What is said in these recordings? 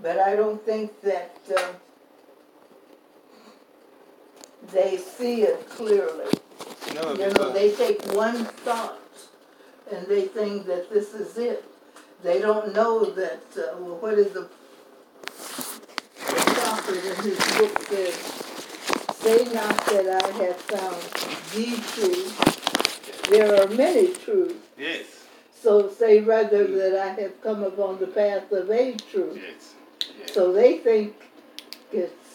But I don't think that they see it clearly. No, You know, they take one thought and they think that this is it. They don't know that, well, what is the prophet in his book says, say not that I have found the truth. There are many truths. Yes. So say rather that I have come upon the path of a truth. Yes. Yes. So they think it's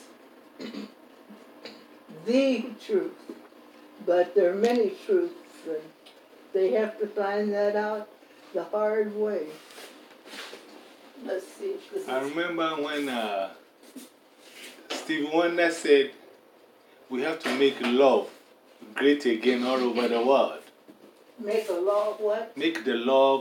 the truth. But there are many truths, and they have to find that out the hard way. Let's see if this I is... remember when Stevie Wonder said, we have to make love great again all over the world. Make a law of what? Make love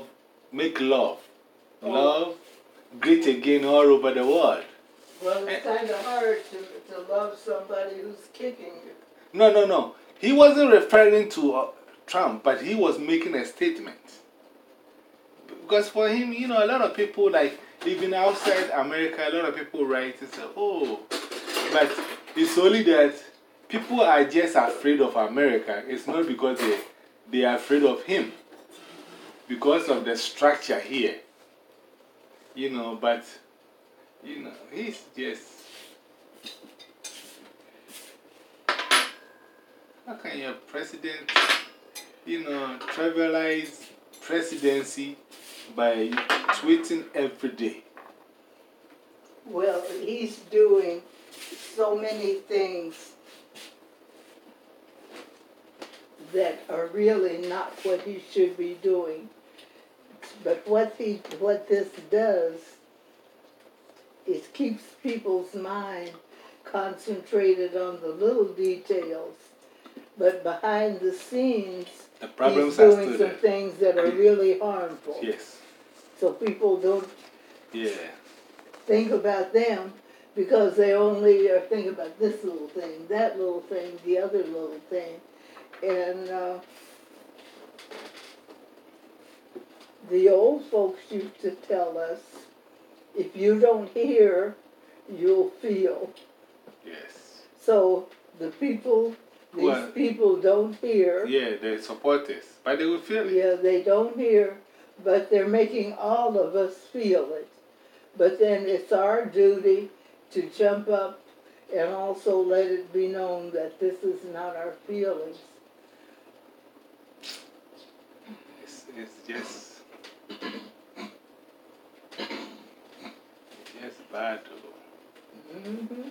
great again all over the world. Well, it's kind of hard to love somebody who's kicking you. No. He wasn't referring to Trump, but he was making a statement. Because for him, you know, a lot of people, like, even outside America, a lot of people write and say, oh, but it's only that people are just afraid of America. It's not because they are afraid of him. Because of the structure here. You know, but, you know, he's just... How can your president, you know, trivialize presidency by tweeting every day? Well, he's doing so many things that are really not what he should be doing. But what this does is keeps people's mind concentrated on the little details. But behind the scenes, the problems he's doing some things that are really harmful. Yes. So people don't think about them because they only think about this little thing, that little thing, the other little thing. And the old folks used to tell us, if you don't hear, you'll feel. Yes. So the people... These people don't hear. Yeah, they support us, but they will feel it. Yeah, they don't hear, but they're making all of us feel it. But then it's our duty to jump up and also let it be known that this is not our feelings. It's just bad. Mm-hmm.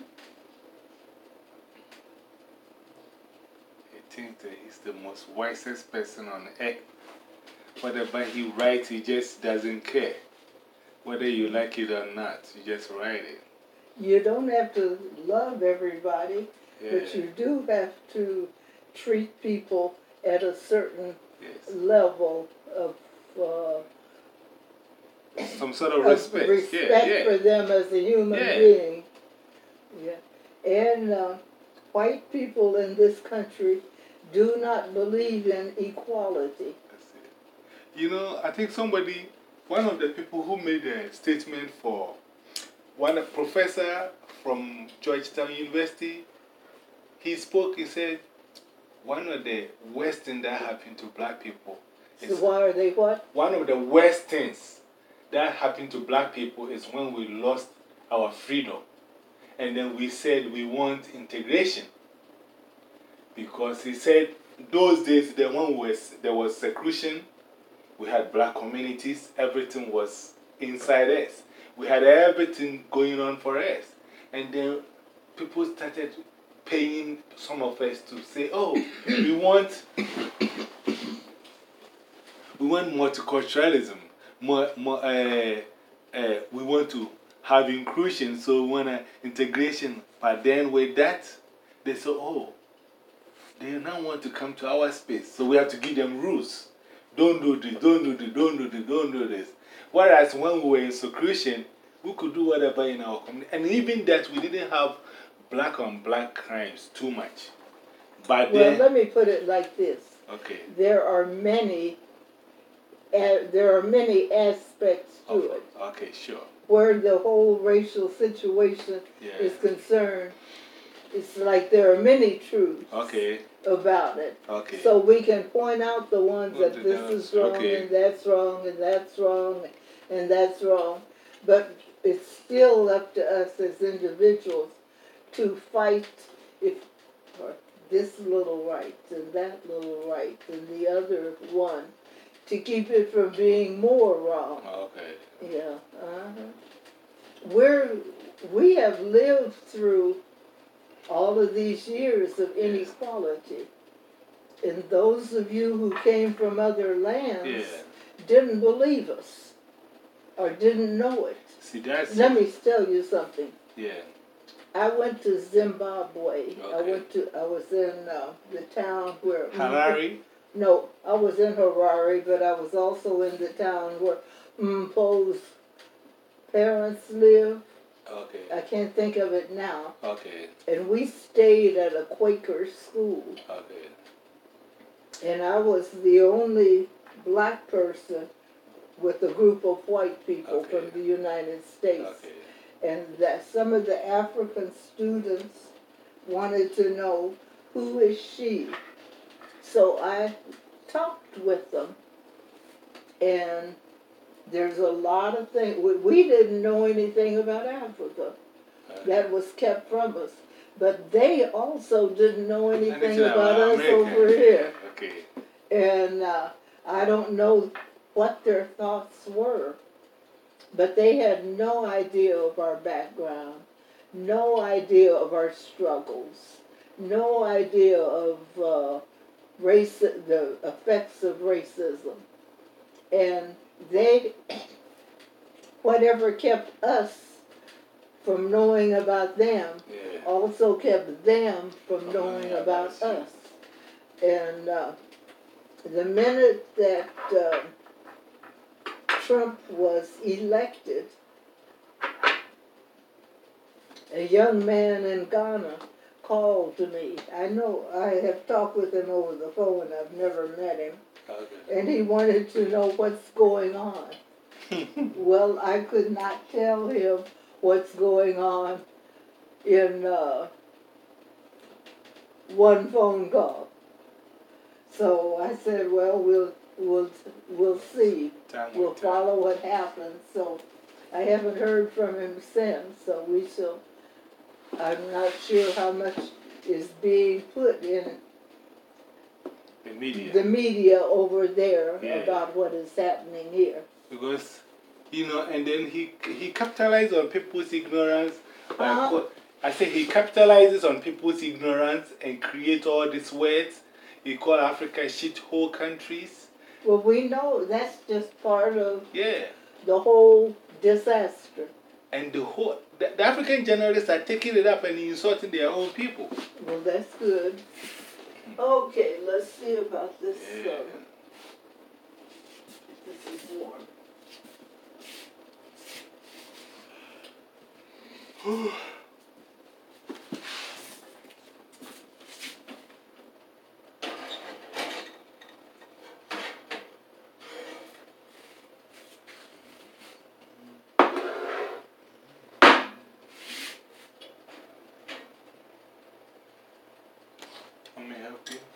I think that he's the most wisest person on earth. Whatever he writes, he just doesn't care. Whether you like it or not, you just write it. You don't have to love everybody, but you do have to treat people at a certain level of some sort of respect. Respect for them as a human being. Yeah. And white people in this country do not believe in equality. That's it. You know, I think one of the people who made a statement for a professor from Georgetown University, he spoke, he said, one of the worst things that happened to black people is... So why are they what? One of the worst things that happened to black people is when we lost our freedom. And then we said we want integration. Because he said, those days, there was seclusion, we had black communities, everything was inside us. We had everything going on for us. And then people started paying some of us to say, oh, we want multiculturalism, we want to have inclusion, so we want integration. But then with that, they said, oh, they now want to come to our space, so we have to give them rules. Don't do this, don't do this, don't do this, don't do this. Whereas when we were in seclusion, we could do whatever in our community. And even that, we didn't have black on black crimes too much. But well, let me put it like this. Okay. There are many aspects to it. Okay, sure. where the whole racial situation is concerned, it's like there are many truths about it. So we can point out the ones that this is wrong and that's wrong and that's wrong and that's wrong. But it's still up to us as individuals to fight for this little right and that little right and the other one to keep it from being more wrong. Yeah. We have lived through all of these years of inequality. And those of you who came from other lands didn't believe us or didn't know it. See, that's Let me tell you something. Yeah. I went to Zimbabwe. I was in the town where Harare? No, I was in Harare, but I was also in the town where Mpo's parents live. I can't think of it now. And we stayed at a Quaker school. And I was the only black person with a group of white people from the United States. And that some of the African students wanted to know, who is she? So I talked with them. And there's a lot of things. We didn't know anything about Africa. That was kept from us. But they also didn't know anything about us over here. And I don't know what their thoughts were. But they had no idea of our background, no idea of our struggles, no idea of the effects of racism. And whatever kept us from knowing about them also kept them from knowing about us. And the minute that Trump was elected, a young man in Ghana called to me. I know I have talked with him over the phone. I've never met him. And he wanted to know what's going on. Well, I could not tell him what's going on in one phone call. So I said, well, we'll see. We'll follow what happens. So I haven't heard from him since. So we shall. I'm not sure how much is being put in the media over there about what is happening here. Because, and then he capitalized on people's ignorance. I say he capitalizes on people's ignorance and creates all these words. He called Africa shithole countries. Well, we know that's just part of the whole disaster. And the African journalists are taking it up and insulting their own people. Well, that's good. Okay, let's see about this. This is warm. Let me help you.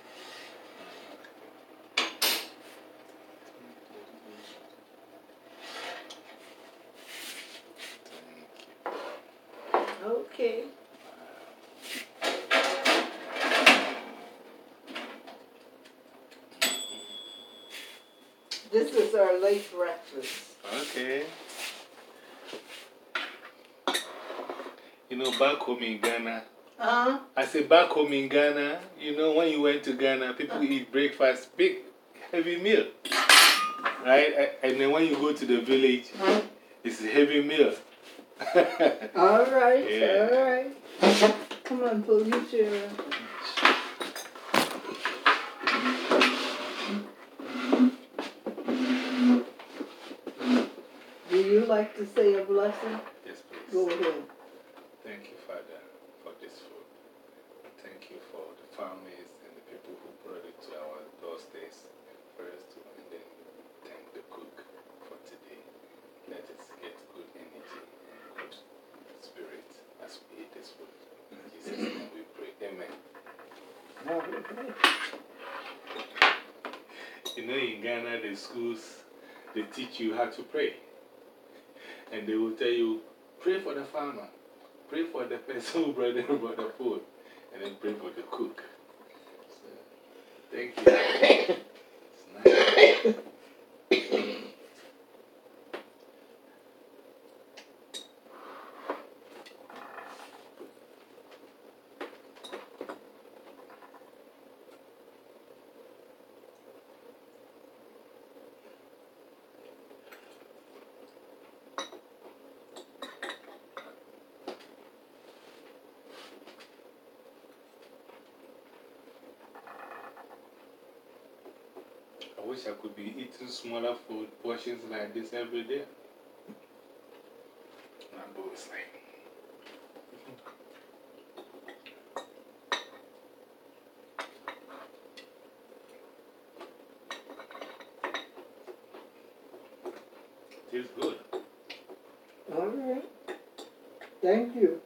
Okay. This is our late breakfast. Okay. Back home in Ghana. I said back home in Ghana, when you went to Ghana, people eat breakfast, big, heavy meal. Right? And then when you go to the village, it's a heavy meal. All right, all right. Come on, pull your chair up. Do you like to say a blessing? Yes, please. Go ahead. Thank you, Father, for this food. Thank you for the families and the people who brought it to our doorsteps for us to, and then thank the cook for today. Let us get good and You know, in Ghana, the schools, they teach you how to pray. And they will tell you, pray for the farmer, pray for the person who brought the food, and then pray for the cook. So, thank you. It's nice. I wish I could be eating smaller food portions like this every day. My boy is like, tastes good. All right. Thank you.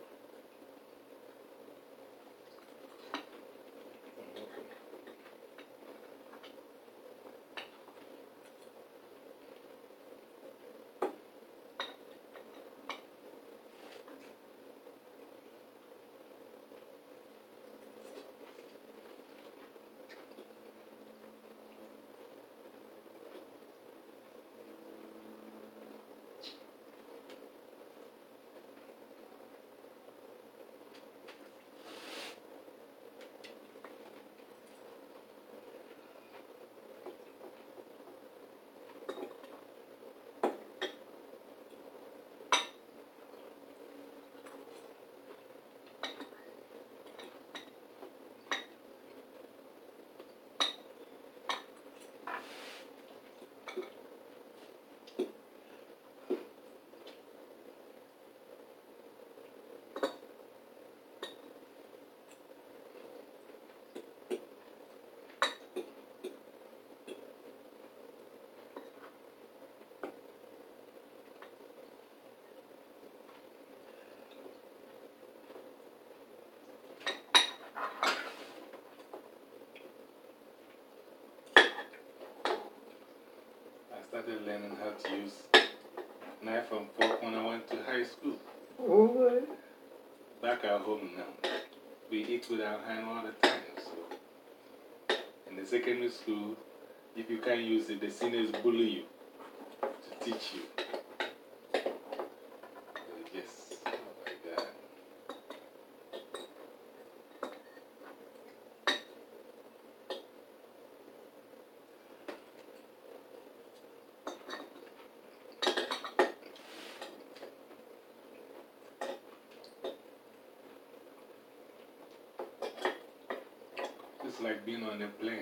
I started learning how to use knife and fork when I went to high school. All right. Back at home now, we eat with our hand all the time. So, in the secondary school, if you can't use it, the seniors bully you to teach you. Yes, oh my God. It's like being on a plane.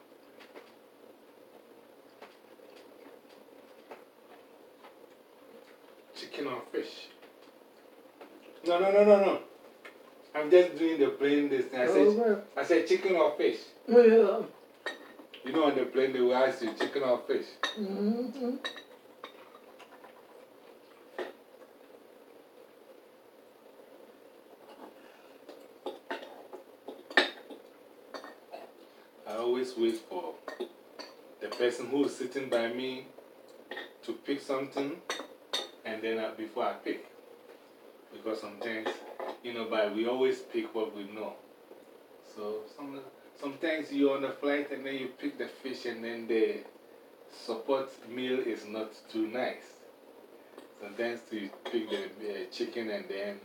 Chicken or fish? No, no, no, no, no. I'm just doing the plane this thing. I said chicken or fish. Yeah. You know, on the plane they will ask you chicken or fish. Mm-hmm. I always wait for the person who is sitting by me to pick something, and then before I pick. Because sometimes, you know, we always pick what we know. So sometimes you're on a flight and then you pick the fish and then the support meal is not too nice. Sometimes you pick the chicken and then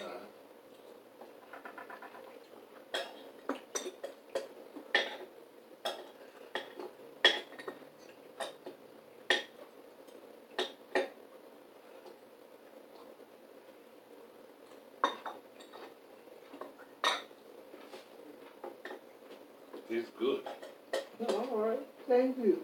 it's good. All right. Thank you.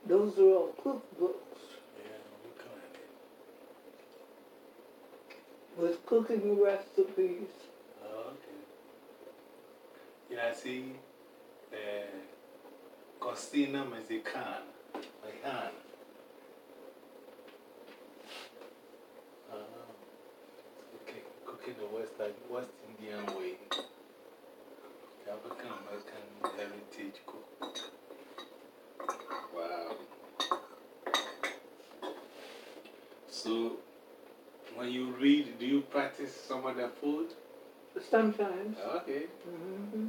Those are all cookbooks Yeah, we kind of. with cooking recipes. Oh, okay. Yeah, see, Costina Mexicana, Mexicana. Okay, cooking the West Indian way. The African American Heritage Cookbook. Wow. So, when you read, do you practice some of the food? Sometimes. Okay. Mm-hmm.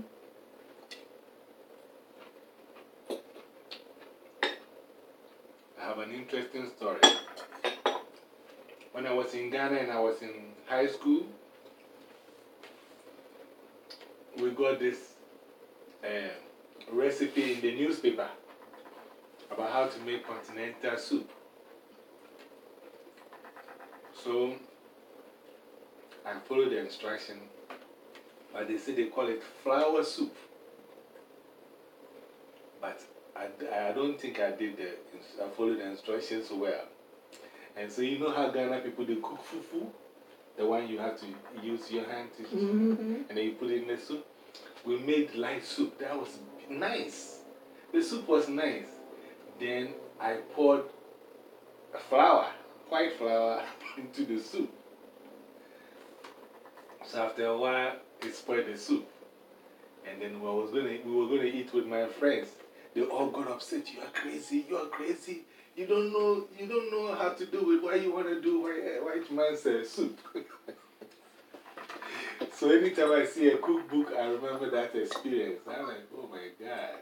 I have an interesting story. When I was in Ghana and I was in high school, we got this recipe in the newspaper about how to make continental soup. So I followed the instruction, but they say they call it flour soup. But I don't think I followed the instructions well. And so, you know how Ghana people they cook fufu? The one you have to use your hand to, and then you put it in the soup. We made light soup. That was nice. The soup was nice. Then I poured flour, white flour, into the soup. So after a while, it spoiled the soup. And then we were going to eat with my friends. They all got upset. You are crazy. You are crazy. You don't know how to do it. Why you want to do white man's soup? So anytime I see a cookbook, I remember that experience. I'm like, oh my God.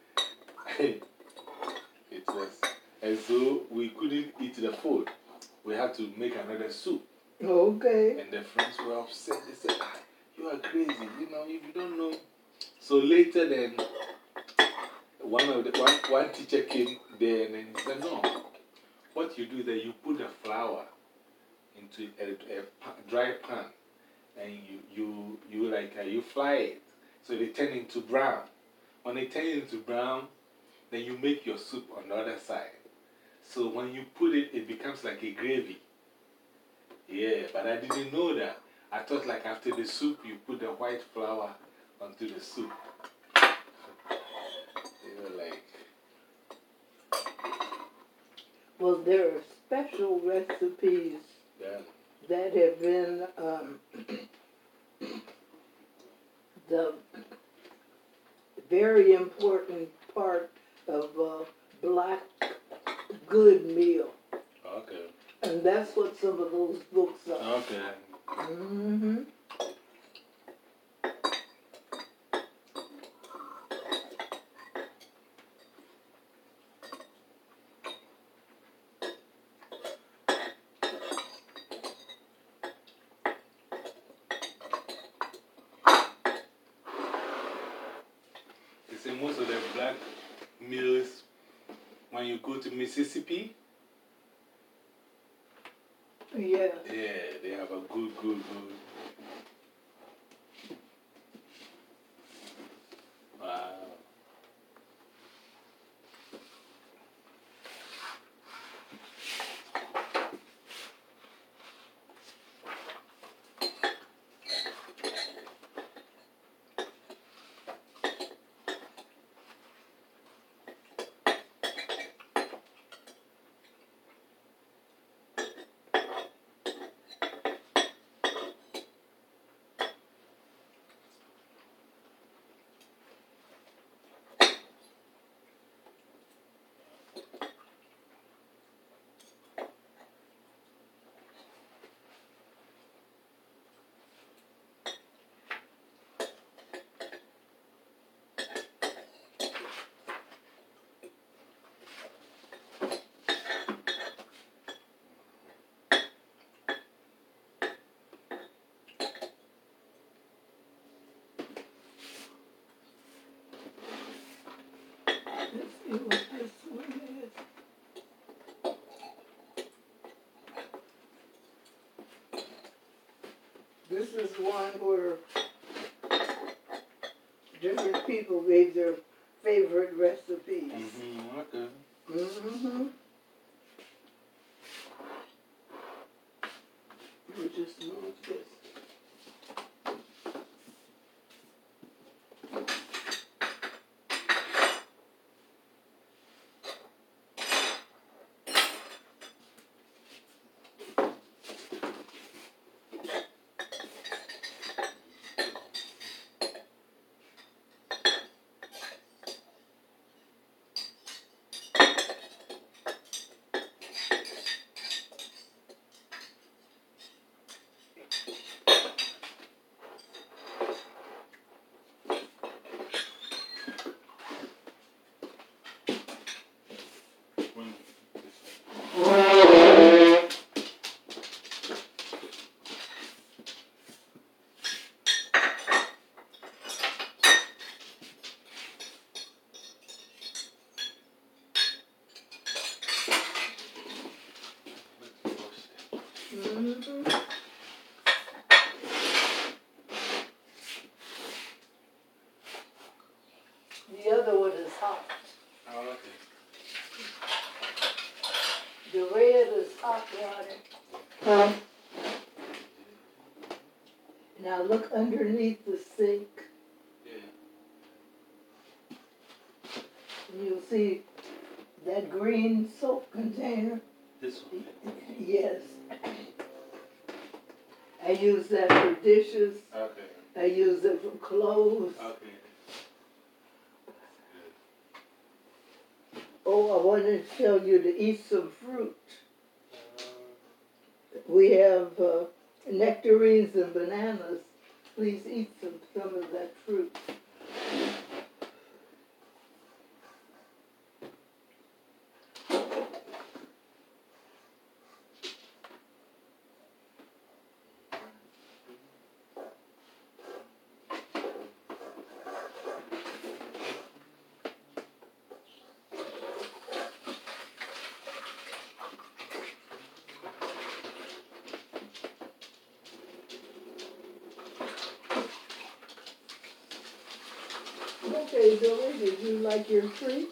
It was. And so we couldn't eat the food. We had to make another soup. Okay. And the friends were upset. They said, ah, you are crazy. You know, if you don't know. So later then, one teacher came there and then he said, no. What you do is that you put the flour into a dry pan and you fry it. So they turn into brown. When they turn into brown, then you make your soup on the other side. So when you put it, it becomes like a gravy. Yeah, but I didn't know that. I thought like after the soup, you put the white flour onto the soup. They were like. Well, there are special recipes that have been the very important part of a black good meal. Okay. And that's what some of those books are. Okay. Mm-hmm. They say most of the black meals, when you go to Mississippi, Yeah. yeah, they have a good. Wow. Let's see what this one is. This is one where different people gave their favorite recipes. Okay. Mm-hmm. We'll just move this. Mm-hmm. The other one is hot. Oh, okay. The red is hot water. Now look underneath the sink. Yeah. And you'll see that green soap container. This one. Yes. I use that for dishes. Okay. I use it for clothes. Okay. Oh, I wanted to tell you to eat some fruit. We have nectarines and bananas. Please eat some of that fruit. Okay, Billy, did you like your treat?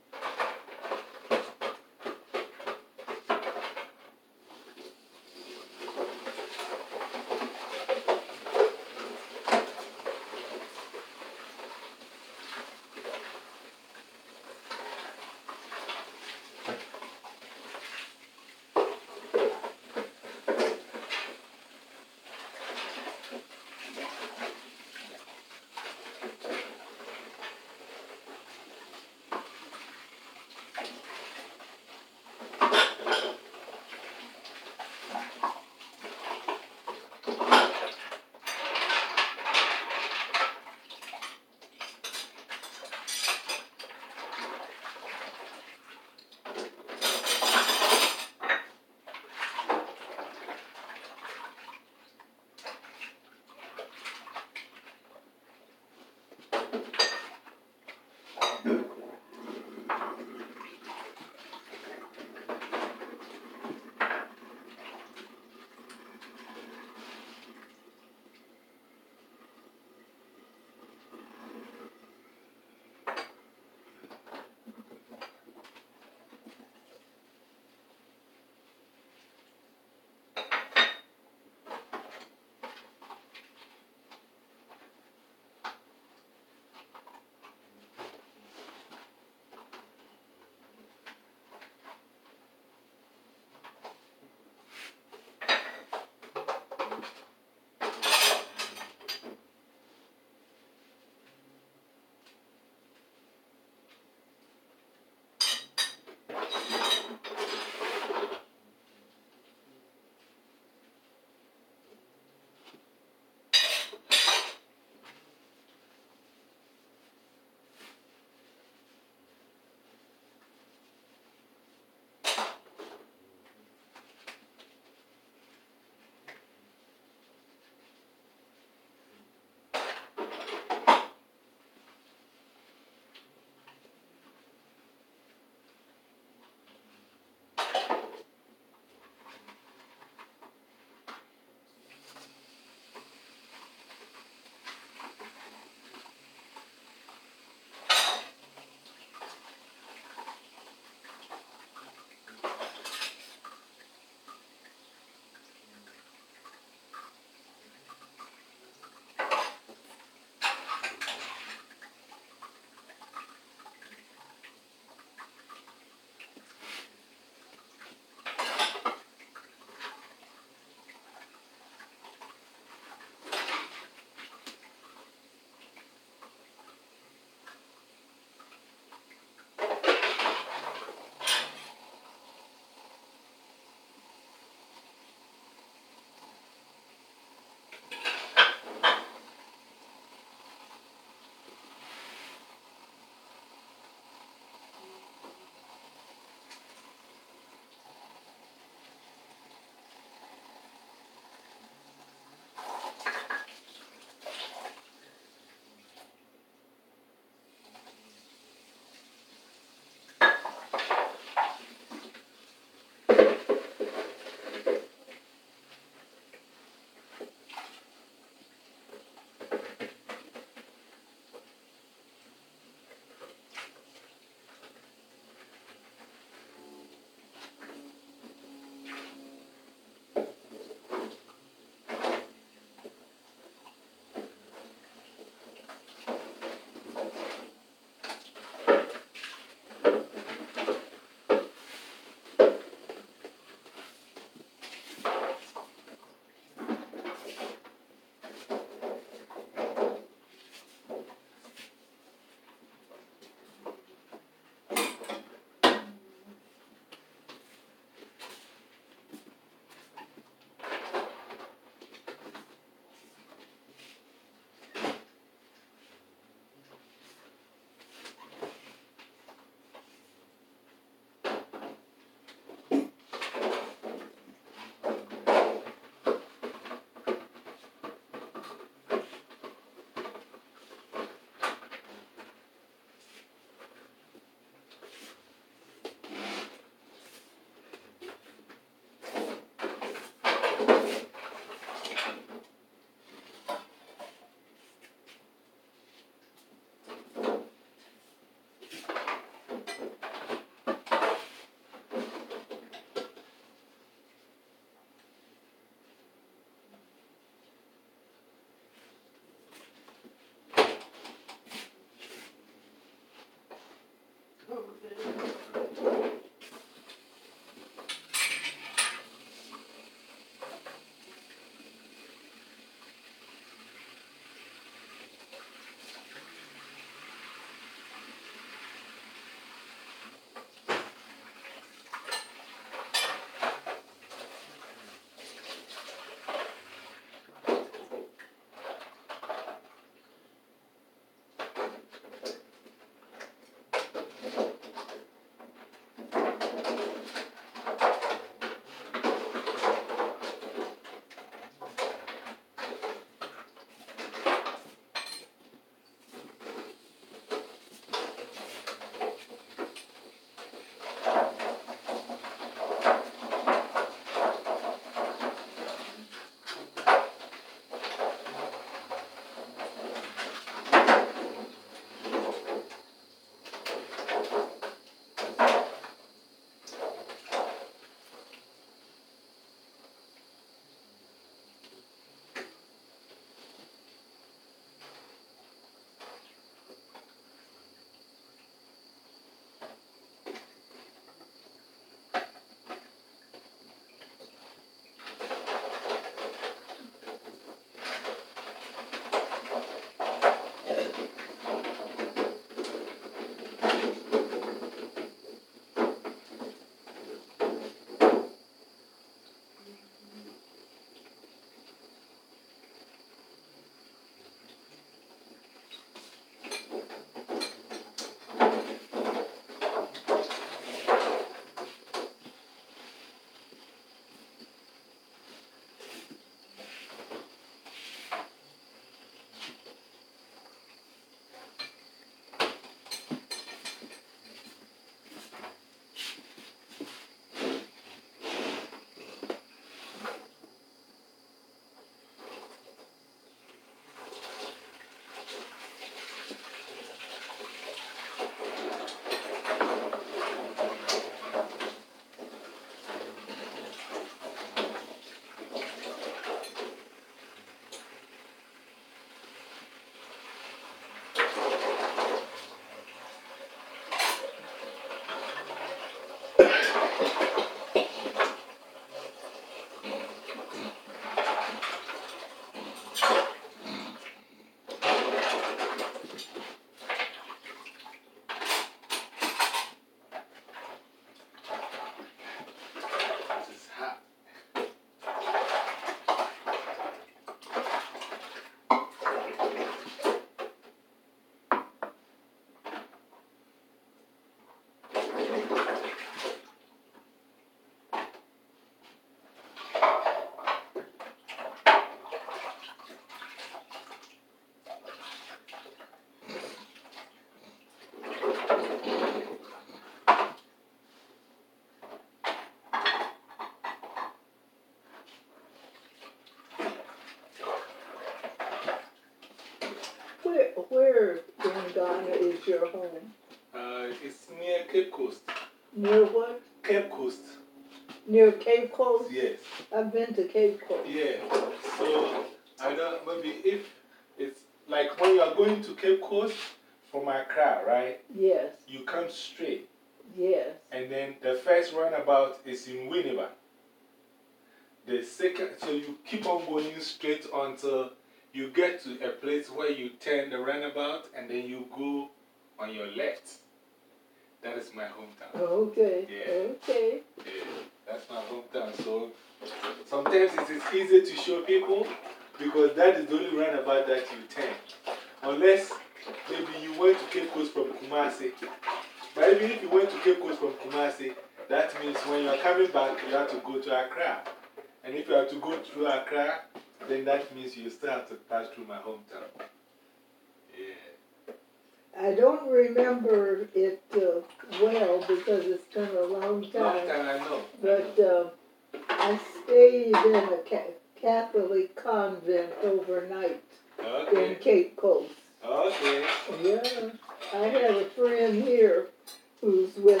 where in Ghana is your home? It's near Cape Coast. Near what? Cape Coast. Near Cape Coast? Yes. I've been to Cape Coast. Yeah. So, I don't, maybe if it's like when you are going to Cape Coast from Accra, right? Yes. You come straight. Yes. And then the first roundabout is in Winneba. The second, so you keep on going straight until you get to a place where you turn the roundabout and then you go on your left. That is my hometown. Okay. Yeah. Okay. Yeah, that's my hometown. So sometimes it is easy to show people because that is the only roundabout that you turn. Unless maybe you went to Cape Coast from Kumasi. But even if you went to Cape Coast from Kumasi, that means when you are coming back, you have to go to Accra. And if you have to go through Accra, then that means you still have to pass through my hometown. Yeah. I don't remember it well because it's been a long time. Long time, I know. But I stayed in a Catholic convent overnight in Cape Coast. Okay. Yeah. I have a friend here who's with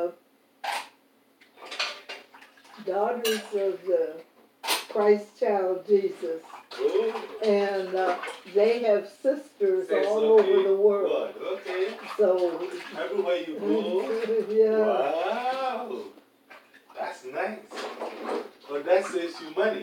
Daughters of the Christ Child Jesus. Oh. And they have sisters all over the world. Good. Okay. So, everywhere you go. yeah. Wow. That's nice. Well, that saves you money.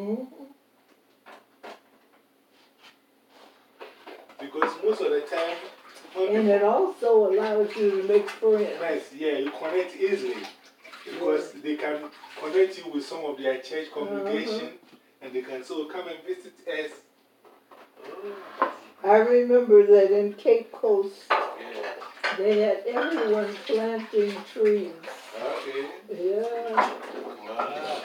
Because most of the time, and it also allows you to make friends. Nice, yeah, you connect easily. Because they can connect you with some of their church congregation and they can say, oh, come and visit us. Oh. I remember that in Cape Coast, they had everyone planting trees. Okay. Yeah. Wow.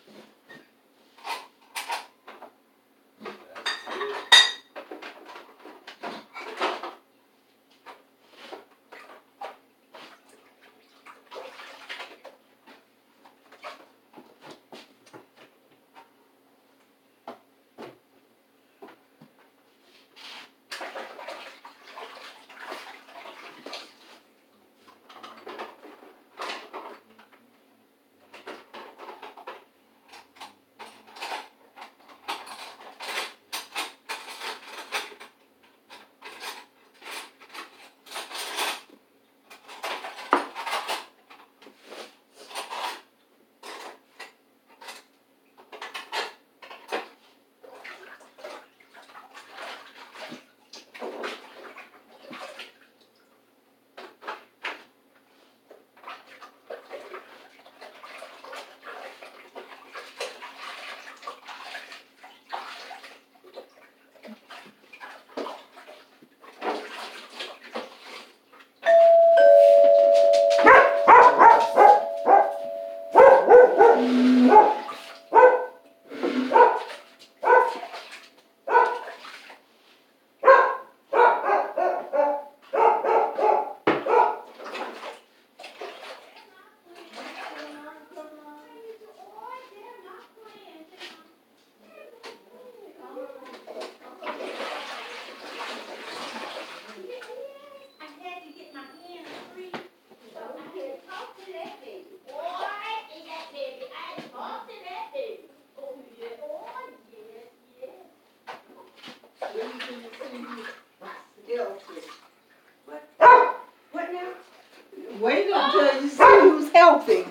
What now? Wait until you see who's helping.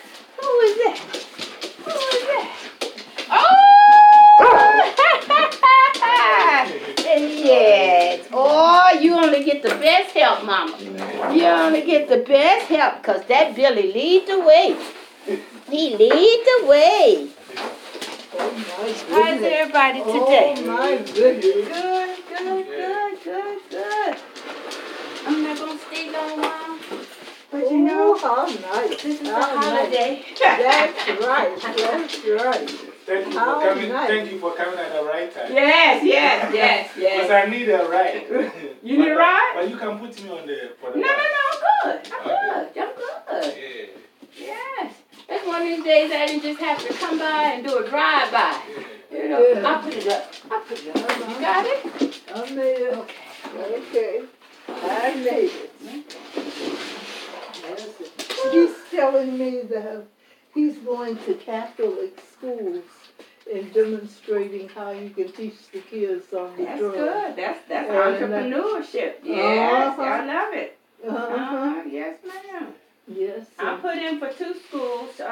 Who is that? Who is that? Oh! Yes. Oh, you only get the best help, Mama. You only get the best help because that Billy lead the way. He lead the way. Oh my goodness. How's everybody today? Oh my goodness. Good. I'm not going to stay long, Mom. But Oh, you know, how nice. this is a How nice. holiday. That's right. That's right. Thank you, How for coming, nice. thank you for coming at the right time. Yes. Because I need a ride. You need a ride? But you can put me on for the No, ride. I'm good. Yes. That's one of these days I didn't just have to come by and do a drive-by. You know, Yeah. I'll put it up. You got it? I made it. Okay. Okay, I made it. Yes. He's telling me that he's going to Catholic schools and demonstrating how you can teach the kids on the That's drum. good. That's And, entrepreneurship. Yes, I love it. Uh-huh. Yes, ma'am. Yes. I put in for 2 schools.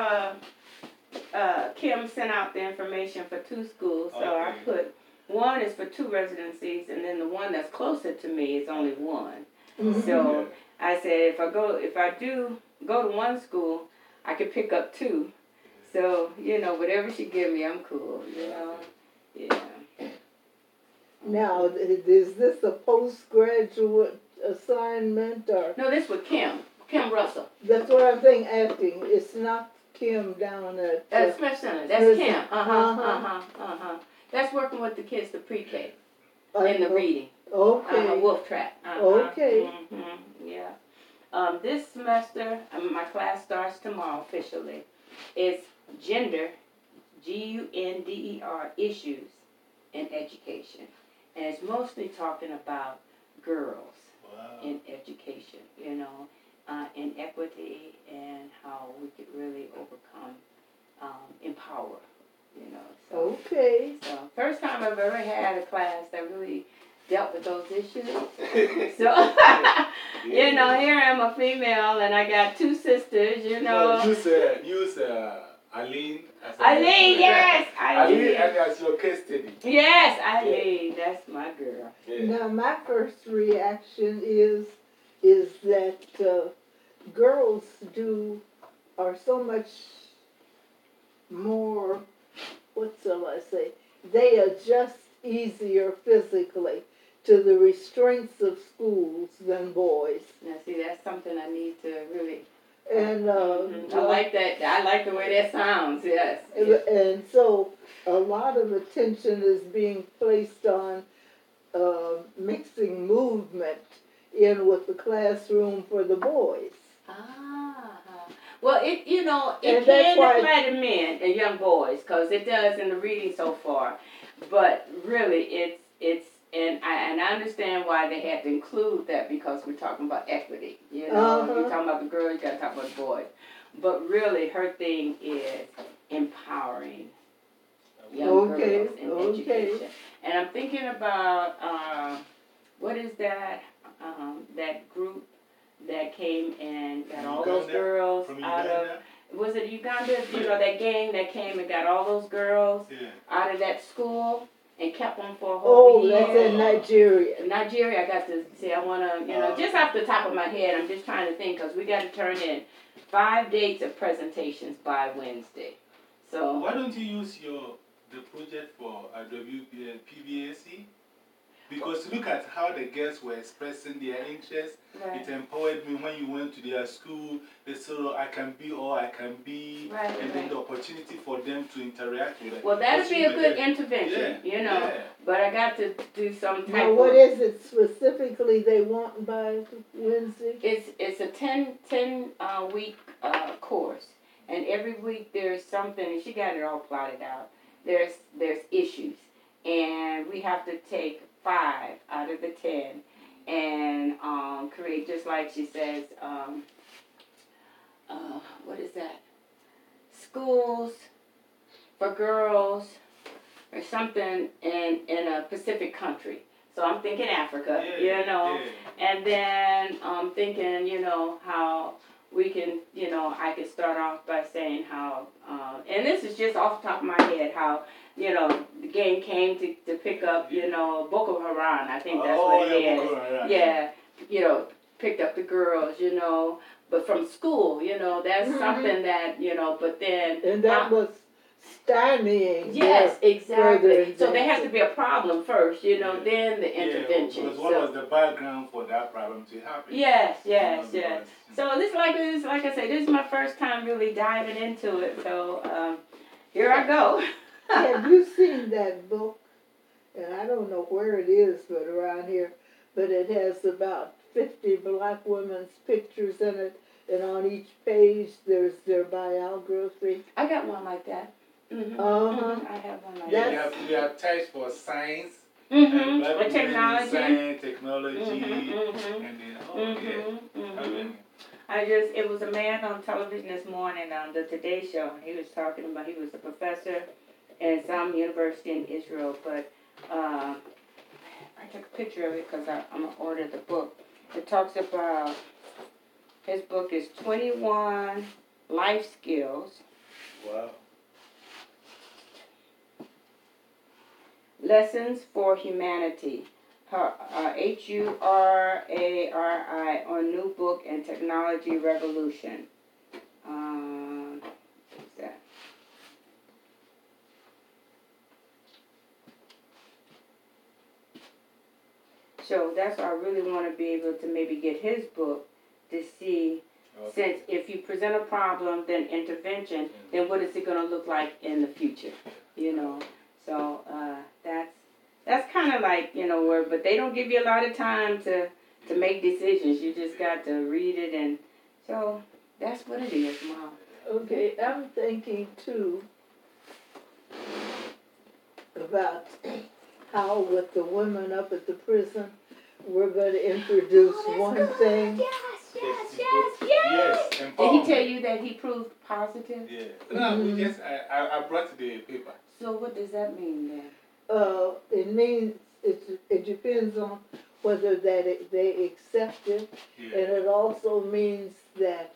Kim sent out the information for 2 schools, so I Okay. put one is for 2 residencies, and then the one that's closer to me is only 1. Mhm. So I said if I do go to one school, I could pick up 2. So whatever she give me, I'm cool. Yeah. Now, is this a postgraduate assignment or? No, this was Kim Russell. That's what I'm asking. It's not Kim down at. Smith Center. That's Smith Kim. Center. That's working with the kids, the pre-K, uh, in the reading. Okay. Wolf Trap. Okay. Yeah. This semester, my class starts tomorrow officially. It's gender, GUNDER, issues in education. And it's mostly talking about girls in education, inequity and how we could really overcome, empower, So, Okay. so first time I've ever had a class that really dealt with those issues. So, here I am a female and I got 2 sisters, No, use Eileen. Eileen, yes! Eileen, and as your case study. Yes, Eileen, that's my girl. Yeah. Now, my first reaction is that girls are so much more, what shall I say, they adjust easier physically to the restraints of schools than boys. Now, see, that's something I need to really. And I like that. I like the way that sounds. Yes. and so a lot of attention is being placed on mixing movement in with the classroom for the boys. Well, it And can that's why- apply to men and young boys because it does in the reading so far, but really it's and I understand why they had to include that because we're talking about equity. You're talking about the girls, you got to talk about the boys, but really her thing is empowering young girls in education. And I'm thinking about what is that that group that came and got all those girls From out Uganda? of, was it Uganda? That gang that came and got all those girls out of that school and kept them for a whole year. That's in Nigeria. Nigeria, I got to see, I want to, just off the top of my head, I'm just trying to think because we got to turn in 5 dates of presentations by Wednesday. So why don't you use the project for PBAC? Because look at how the girls were expressing their interest. right. It empowered me when you went to their school. They said, oh, I can be all I can be. Right, and then the opportunity for them to interact with it. Well, that'd be a good intervention, Yeah. but I got to do some type Now, of... what is it specifically they want by Wednesday? It's a 10 week course, and every week there's something, and she got it all plotted out. There's issues, and we have to take 5 out of the 10 and create, just like she says, what is that? Schools for girls or something in a Pacific country. So I'm thinking Africa, and then I'm thinking, how we can, I could start off by saying how, and this is just off the top of my head, how, the gang came to pick up, Boko Haram, I think that's what it is. Boko Haram. Yeah, picked up the girls, but from school, that's something that, but then. And that was stymieing. Yes, exactly. further So there has to be a problem first, then the intervention. Because what was the background for that problem to happen? Yes. So this, like I say, this is my first time really diving into it. So here I go. Have you seen that book? And I don't know where it is, but around here. But it has about 50 black women's pictures in it, and on each page there's their biography. I got one like that. I have one like Yeah, that. you have types for science, And black With people technology. science, technology, Mhm. and then, oh yeah. I mean, It was a man on television this morning on the Today Show. He was talking about, he was a professor at some university in Israel, but I took a picture of it because I'm going to order the book. It talks about, his book is 21 Life Skills, wow. Lessons for Humanity. HURARI on New Book and Technology Revolution. What's that? So that's why I really want to be able to maybe get his book to see, since if you present a problem, then intervention, then what is it going to look like in the future, you know? So that's kind of like, you know, where, but they don't give you a lot of time to make decisions. You just got to read it, and so that's what it is, Mom. Okay, I'm thinking too about how with the women up at the prison, we're going to introduce one thing. Yes. Did he tell you that he proved positive? Yeah. No, we just, I brought the paper. So what does that mean then? It means, it depends on whether that they accept it, and it also means that,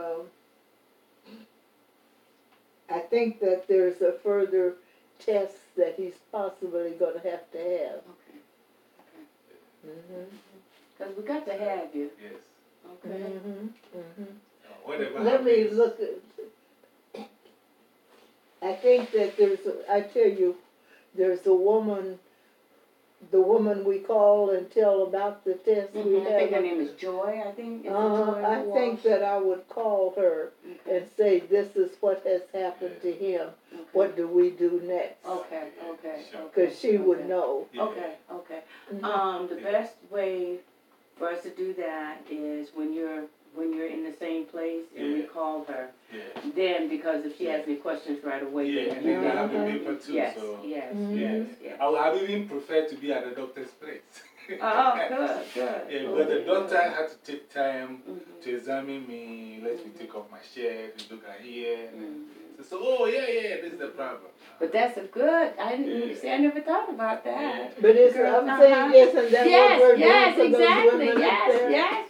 I think that there's a further test that he's possibly gonna have to have. Okay. Because we got to have you. Yes. Okay. Whatever Let me happens. look at, I think that I tell you, there's a woman, the woman we call and tell about the test we I think her have. name is Joy, I think. Is it Joy I think Walsh? that I would call her Okay. and say, this is what has happened to him. Okay. What do we do next? Okay. Because she would know. Yeah. Okay. Mhm. The best way for us to do that is when you're in the same place and we call her. Yeah. Then, because if she has any questions right away, Yeah, then and then I have the paper too, yes, so. yes. I would even prefer to be at the doctor's place. Oh, good. Yeah, but the doctor had to take time Mhm. to examine me, let me take off my shirt, look at here. Mhm. So, oh, yeah, this is the problem. But that's a good. I never thought about that. Yeah. But it's, Girl, I'm saying yes, and that's what we're doing for those women up there. Yes.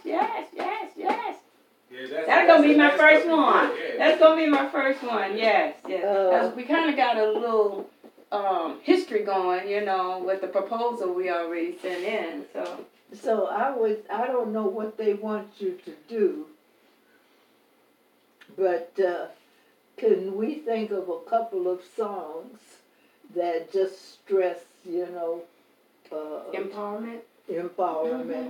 Yeah, That's gonna be the my next first topic. one. Yeah. That's gonna be my first one. Yes. We kind of got a little history going, you know, with the proposal we already sent in. So I don't know what they want you to do, but can we think of a couple of songs that just stress, you know, Empowerment. empowerment?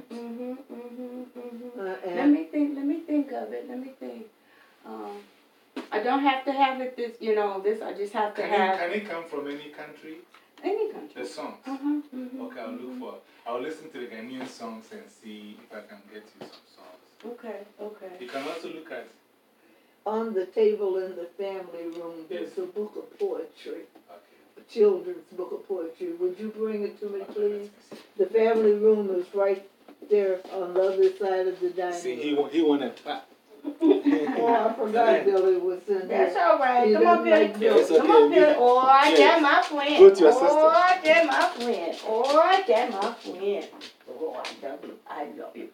Let me think of it. Let me think. I don't have to have it this, you know, this. I just have to have. Can it come from any country? Any country. The songs? Okay, I'll listen to the Ghanaian songs and see if I can get you some songs. Okay. You can also look at. On the table in the family room, there's Yes. a book of poetry, Okay. a children's book of poetry. Would you bring it to me, please? The family room is right there on the other side of the dining See, room. he wanted that. Oh, I forgot Billy was in there. That's all right. He Come on, doesn't Billy. like Billy. It's okay. Come on, Billy. Oh, Yes. that's my friend. Go to your sister. Oh, that's my friend. Oh, that's my friend. Oh, I love you. I love you.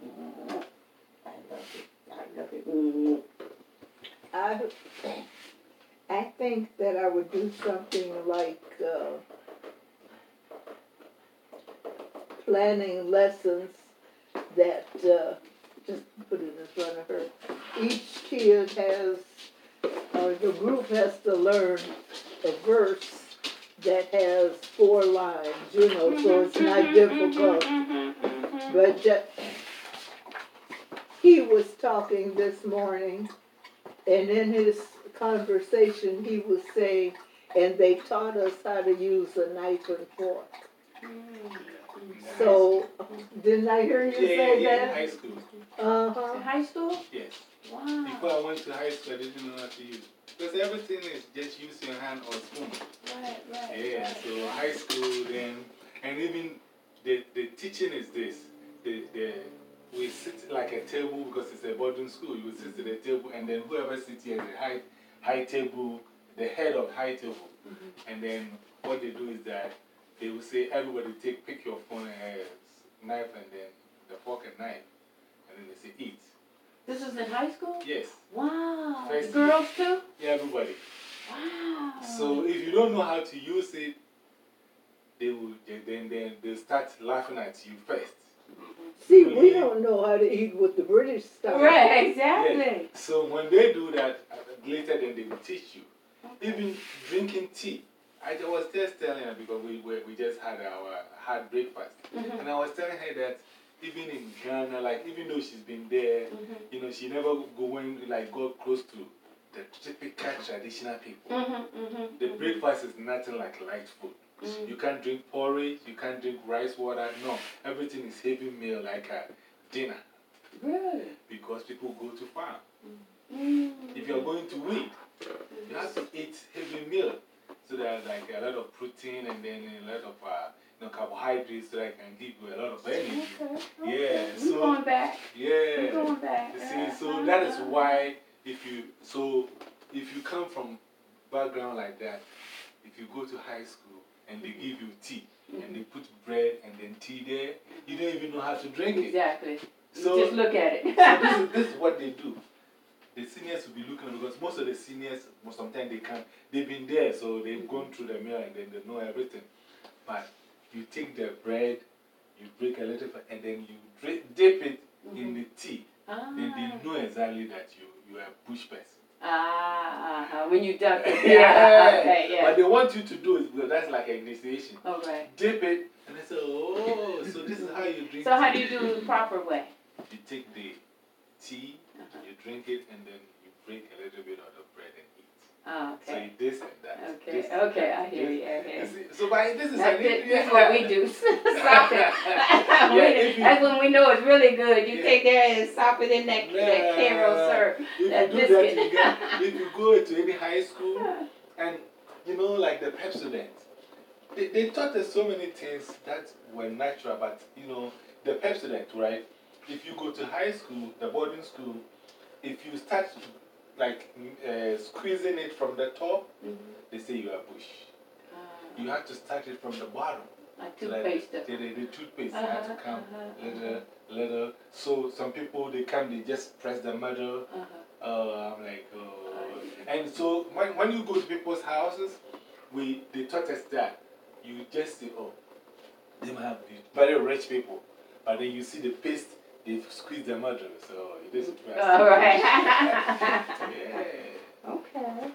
I love you. I think that I would do something like planning lessons that, just put it in front of her. Each kid has, or the group has to learn a verse that has 4 lines, you know, so it's not difficult. But he was talking this morning, and in his conversation he was saying, and they taught us how to use a knife and fork. So, didn't I hear you say in that? high school. Uh-huh. High school? Yes. Wow. Before I went to high school, I didn't know how to use. Because everything is just use your hand or spoon. Right. Yeah, so high school then, and even the teaching is this. We sit like a table because it's a boarding school. You sit at a table, and then whoever sits here is a high table, the head of high table. And then what they do is that they will say, everybody pick your phone and knife, and then the fork and knife. And then they say, eat. This was in high school? Yes. Wow. First Girls too? Yeah, everybody. Wow. So if you don't know how to use it, then they'll start laughing at you first. See, we don't know how to eat with the British style. Right, exactly. Yeah. So when they do that, later then they will teach you. Okay. Even drinking tea. I was just telling her because we just had breakfast. And I was telling her that even in Ghana, like even though she's been there, you know, she never got close to the typical traditional people. The breakfast is nothing like light food. You can't drink porridge, you can't drink rice water, no. Everything is heavy meal like a dinner. Really? Because people go to farm. If you're going to weed, you have to eat heavy meal. So there's like a lot of protein and then a lot of carbohydrates so that can give you a lot of energy. Okay. Yeah. We're going back. Yeah. We're going back. You see, so that is why if you come from background like that, if you go to high school and they give you tea and they put bread and then tea there, you don't even know how to drink it. Exactly. So, you just look at it. So this is what they do. The seniors will be looking at because most of the seniors, sometimes they've been there, so they've gone through the meal and then they know everything. But you take the bread, you break a little bit, and then you dip it in the tea. Then they know exactly that you are a bush person. When you dunk it. Yeah. Okay, yeah. But they want you to do it because that's like an initiation. Okay. Dip it, and they say, oh, so this is how you drink So tea. how do you do it the proper way? You take the tea, you drink it, and then you break a little bit of the bread and eat. Oh, So okay. you this and that. Okay, this and okay, that, I hear this. you. I hear you. See, so by this is That's what we do. Stop it. That's when we know it's really good. You take there and stop it in that caramel syrup. If you do that, if you go to any high school, and you know, like the Pepsodent, they taught us so many things that were natural, but you know, the Pepsodent, right? If you go to high school, the boarding school, if you start like squeezing it from the top, they say you are bush. You have to start it from the bottom. Like toothpaste. The toothpaste has to come little. So some people, they just press the middle. I'm like, oh. And so when you go to people's houses, they taught us that. You just say, oh, they might have very rich people. But then you see the paste, they squeeze the middle. So it is interesting. All right. Yeah. Okay.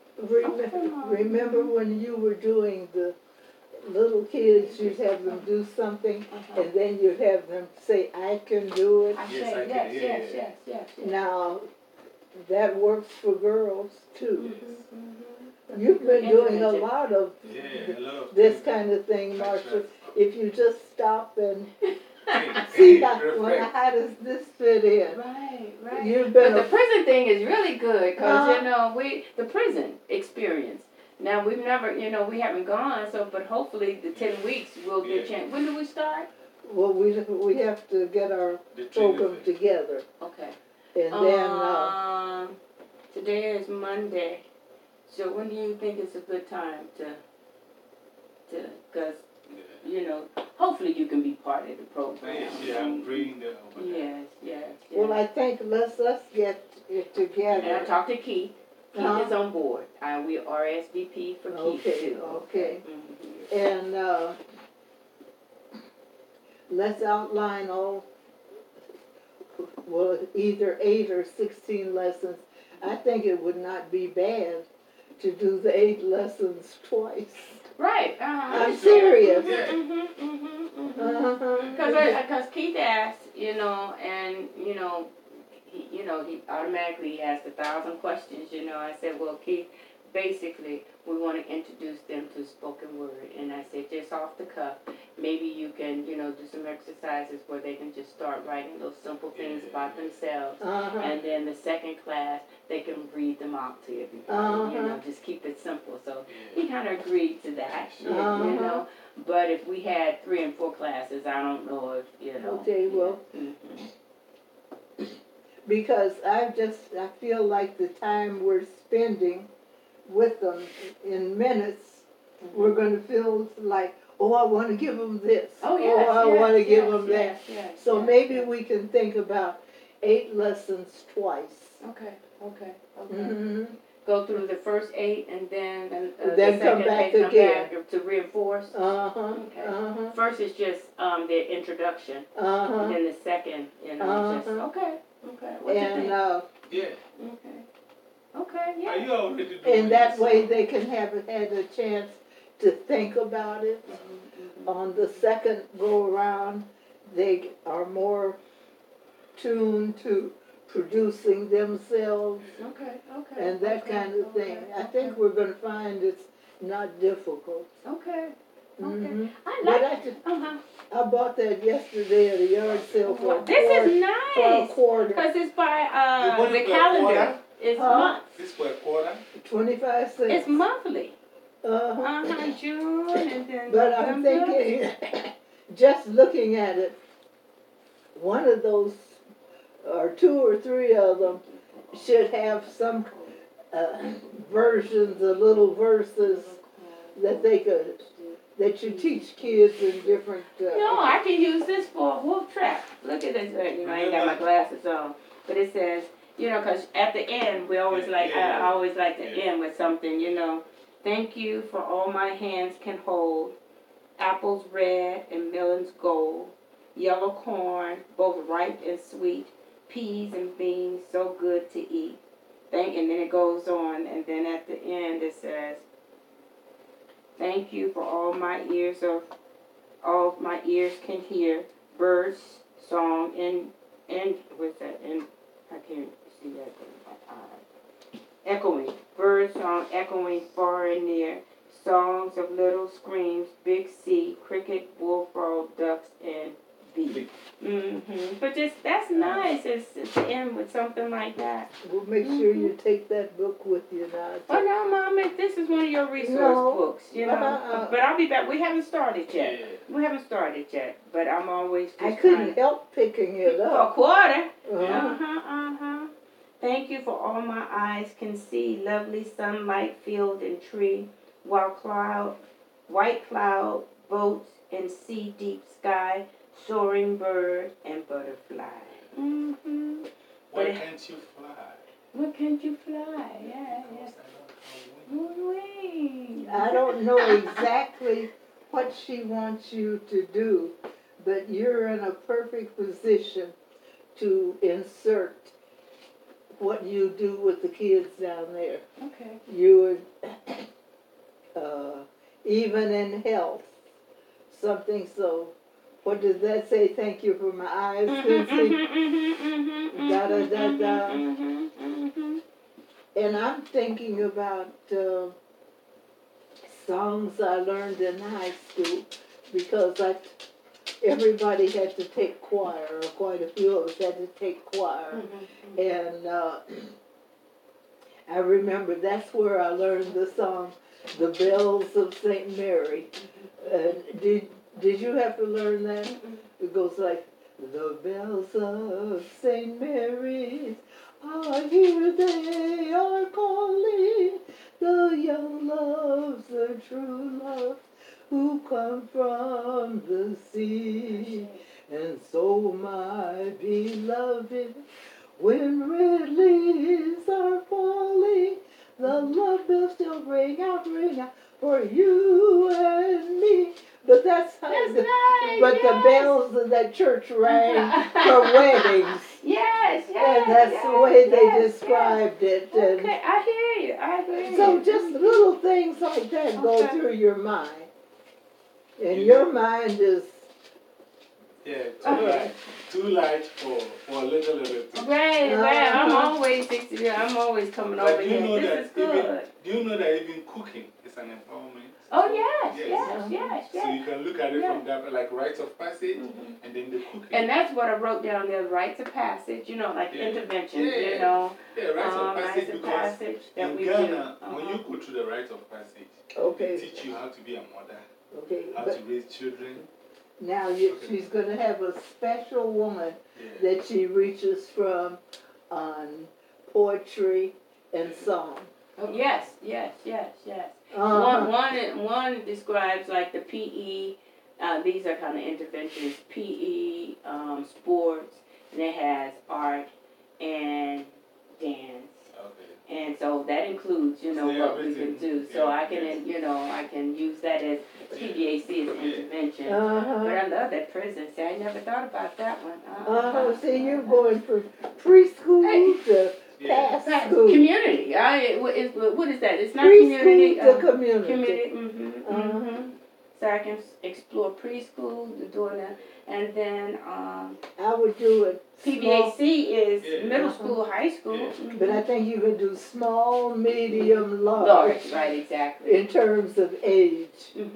Remember when you were doing the little kids, you'd have them do something, and then you'd have them say, I can do it. I Yes, say I can, yes. Now, that works for girls, too. Yes. You've been doing a lot of Yeah, a lot of this things. kind of thing, Marcia. If you just stop and Hey, see reflect. how does this fit in? Right. You've But been the prison thing is really good because, you know, the prison experience. Now, we've never, you know, we haven't gone, but hopefully the 10 weeks we'll get a chance. When do we start? Well, we have to get our program together. Okay. And then, today is Monday. So when do you think it's a good time because, you know, hopefully you can be part of the program. Yeah, I'm praying that over there. Yes. well, I think let's get it together. And I talked to Keith. Keith is on board. We RSVP for Keith too. Okay. And let's outline either 8 or 16 lessons. I think it would not be bad to do the 8 lessons twice. Right. I'm serious. Because Keith asked, you know, and he automatically asked 1,000 questions. You know, I said, well, Keith, basically, we want to introduce them to spoken word. And I said, just off the cuff, maybe you can, do some exercises where they can just start writing those simple things about themselves. And then the second class, they can read them out to everybody. Just keep it simple. So he kind of agreed to that, you know. But if we had 3 and 4 classes, I don't know if, Okay, well, because I feel like the time we're spending with them in minutes, we're going to feel like, oh, I want to give them this. Oh, yes, I want to give them that. Yes, so maybe we can think about 8 lessons twice. Okay. Mm-hmm. Go through the first 8 and then then come back again to reinforce. Okay. First is just their introduction. And then the second, just okay. What you think? Yeah. Okay. Yeah. Are you already doing and that way they can have had a chance to think about it. On the second go around, they are more tuned to producing themselves. Okay. And that kind of thing. I think we're going to find it's not difficult. Okay. Mm-hmm. I like it. I bought that yesterday at a yard sale for This is nice. For a quarter. Because it's by the calendar. It's month. This for a quarter? 25 cents. It's monthly. June and then But I'm thinking, just looking at it, one of those, or 2 or 3 of them, should have some versions, of little verses that you teach kids in different. No, I can use this for a wolf trap. Look at this. I ain't got my glasses on, but it says, because at the end we always I always like to end with something, Thank you for all my hands can hold. Apples red and melons gold. Yellow corn, both ripe and sweet. Peas and beans, so good to eat. And then it goes on, and then at the end it says, thank you for all my ears can hear. Birds song what's that? I can't see that in my eye. Echoing. Bird song echoing far and near. Songs of little screams, big sea, cricket, bullfrog, ducks, and bee. But that's nice. It's to end with something like that. Well, make sure you take that book with you now. Oh no, Mama, this is one of your resource books, But I'll be back. We haven't started yet. But I'm always just I couldn't help picking it up. For a quarter. Thank you for all my eyes can see. Lovely sunlight, field and tree. White cloud, boats and sea deep sky. Soaring bird and butterfly. Why can't you fly? What can't you fly? Yeah. Wings. I don't know exactly what she wants you to do, but you're in a perfect position to insert what you do with the kids down there. Okay. You would, even in health, something so. What does that say? Thank you for my eyes can see. Da. And I'm thinking about songs I learned in high school because everybody had to take choir, or quite a few of us had to take choir. And I remember that's where I learned the song, The Bells of St. Mary. Did you have to learn that? It goes like, the bells of St. Mary's are here, they are calling, the young loves, the true loves, who come from the sea. And so, my beloved, when red leaves are falling, the love bells still ring out for you and me. But that's how the bells of that church rang for weddings. Yes. And that's the way they described it. Okay, I hear you. So just little things like that go through your mind. And your mind is Yeah, Okay. too large for a little thing. Right. I'm always 60. I'm always coming But over do you here. know This that is good. do you know that even cooking is an empowerment? Oh, So, yes. So you can look at it Yeah. from that, like rites of passage, Mhm. and then the cooking. And that's what I wrote down there, rites of passage, like interventions, Yeah, rites of passage, rites of because passage that in we Ghana, do. when you go through the rites of passage, Okay. they teach you how to be a mother, Okay, how but to raise children. now she's going to have a special woman Yeah. that she reaches from on poetry and song. Oh, yes. One describes like the PE. These are kind of interventions. PE, sports, and it has art and dance. Okay. And so that includes, So what we can everything. do. So Yeah, I can, I can use that as PBAC as intervention. But I love that prison. See, I never thought about that one. See, you're going from preschool to past school. Community. What is that? It's not Preschool community. to community. Community. So I can explore preschool, doing that, and then I would do it. PBAC is middle school, high school. Yeah. But I think you could do small, medium, large. Large, right? Exactly. In terms of age.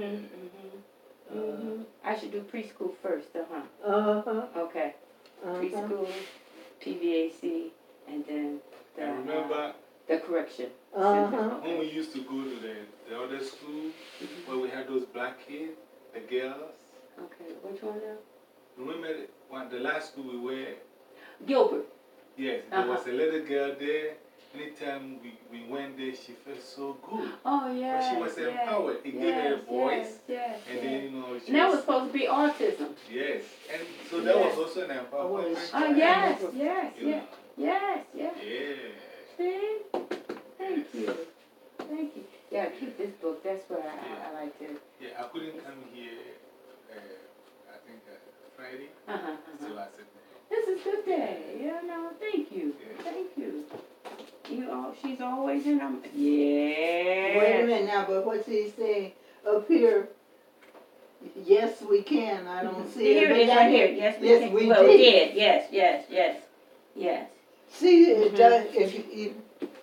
I should do preschool first, Okay. Preschool, PBAC, and then I remember the correction. when we used to go to the other school where we had those black kids, the girls. Okay, which one now? Remember the last school we were? Gilbert. Yes, there was a little girl there. Anytime we went there, she felt so good. Oh, yeah. But she was empowered. It gave her a voice. And then, and that was supposed to be autism. Yes. And so that was also an empowerment. Oh, yes. Yeah. See? Thank you. Yeah, keep this book. That's what I like to. Yeah, I couldn't come here, I think, Friday. So I said, this is good day. Thank you. Thank you. She's always in them. Yeah. Wait a minute now, but what's he saying up here? Yes, we can. I don't see Here it. it is right here. Yes, we can. did. Yes. See, it does.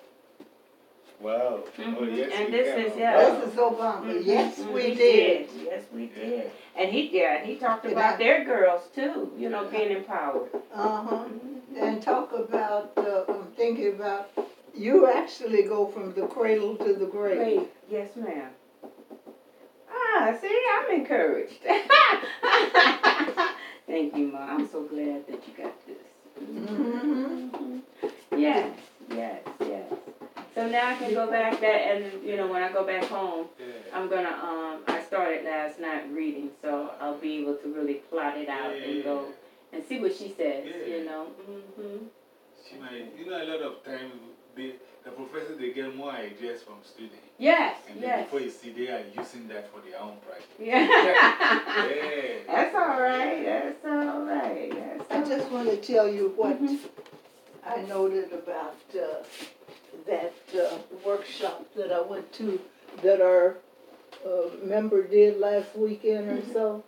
wow. Oh, yes, And we this can. is, This is Obama. Yes, we did. Yes, we did. And he talked about their girls too, being empowered. And talk about, I'm thinking about, you actually go from the cradle to the grave. Great. Yes, ma'am. See, I'm encouraged. Thank you, Ma. I'm so glad that you got this. Yes. So now I can go back and when I go back home, I'm gonna, I started last night reading, so I'll be able to really plot it out and go and see what she says, She might, a lot of times, the professors, they get more ideas from students. Yes, and then before you see, they are using that for their own project. That's all right. I just want to tell you what I noted about that workshop that I went to that our member did last weekend or so.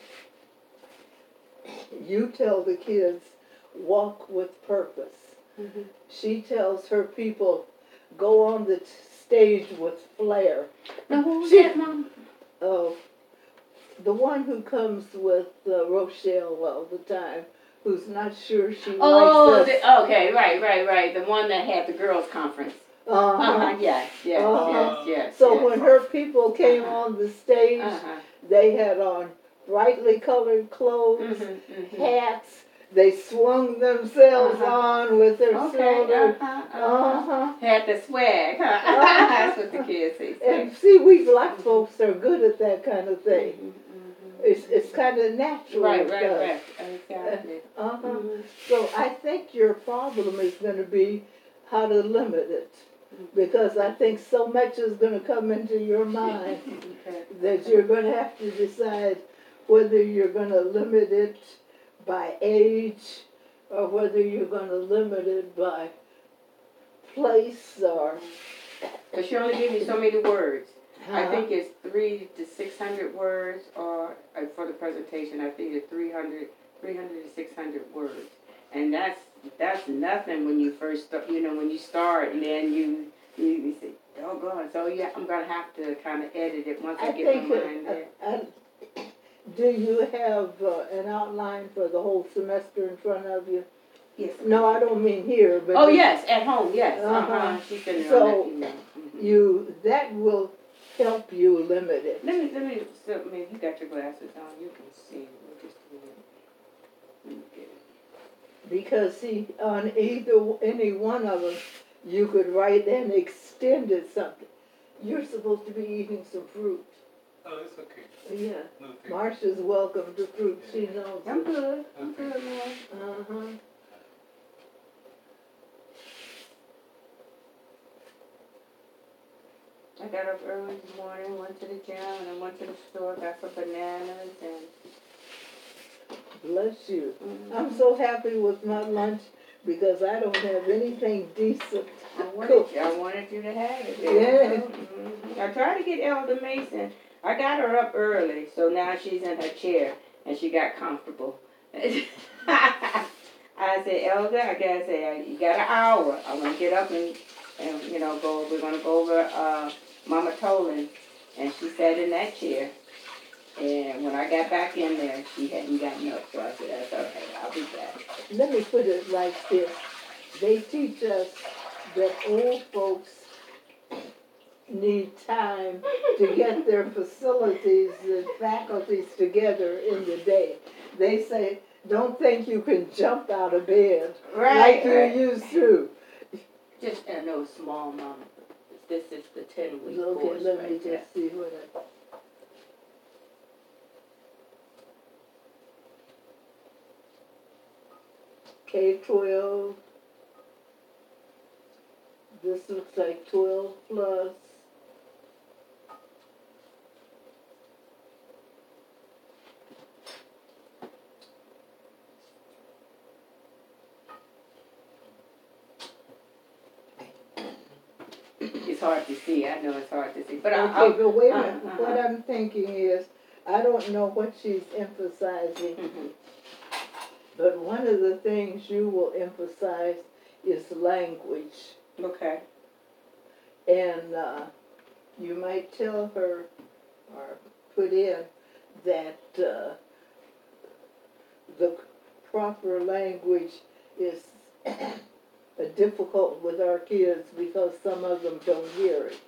You tell the kids, walk with purpose. She tells her people, go on the stage with flair. Now, who was that, Mom? The one who comes with Rochelle all the time, who's not sure she likes us. Okay, right. The one that had the girls' conference. Yes. So when her people came on the stage, they had on brightly colored clothes, hats. They swung themselves on with their shoulders. Had the swag. That's what the kids say. And see, we black folks are good at that kind of thing. It's kind of natural. Right. Exactly. So I think your problem is going to be how to limit it. Because I think so much is going to come into your mind that you're going to have to decide whether you're going to limit it by age or whether you're going to limit it by place or... But she only gave me so many words. I think it's 300 to 600 words, or for the presentation, I think it's 300 300 to 600 words, and that's nothing when you first start. You know, when you start, and then you say, "Oh God!" So yeah, I'm gonna have to kind of edit it once I get my mind there. Do you have an outline for the whole semester in front of you? Yes. No, I don't mean here, but. Oh yes, at home, yes. Uh-huh. She's been So, on that email. That will help you limit it. Let me, so, maybe you got your glasses on, you can see. Just a minute. Let me get it. Because see, on any one of them, you could write an extended something. You're supposed to be eating some fruit. Oh, it's okay. Yeah. No, thank Marcia's welcome to fruit. She knows. I'm it. good. I'm good, man. Uh-huh. I got up early this morning, went to the gym, and then went to the store, got some bananas, and Bless you. I'm so happy with my lunch because I don't have anything decent. I wanted you to have it. Yeah. I tried to get Elder Mason. I got her up early, so now she's in her chair, and she got comfortable. I said, Elder, I gotta say, you got an hour. I'm gonna get up and you know, we're gonna go over Mama Tolan, and she sat in that chair. And when I got back in there, she hadn't gotten up, so I said, that's okay, I'll be back. Let me put it like this. They teach us that old folks need time to get their facilities and faculties together in the day. They say, don't think you can jump out of bed like you used to. Just no small, Mama. This is the 10-week Okay, course let me right there. just see what I... K-12. This looks like 12 plus. It's hard to see. I know it's hard to see. But Okay, but wait a minute. What I'm thinking is, I don't know what she's emphasizing, but one of the things you will emphasize is language. Okay. And you might tell her, or put in, that the proper language is difficult with our kids because some of them don't hear it.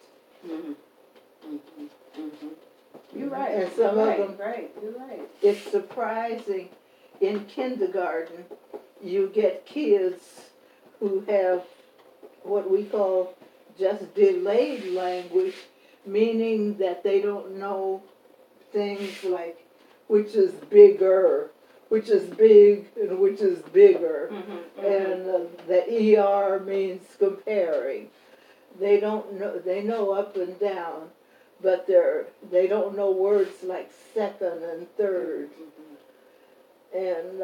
You're right. And some of them, right. You're right. it's surprising, in kindergarten, you get kids who have what we call just delayed language, meaning that they don't know things like which is bigger, which is big, and which is bigger. And the ER means comparing. They don't know, they know up and down, but they don't know words like second and third. And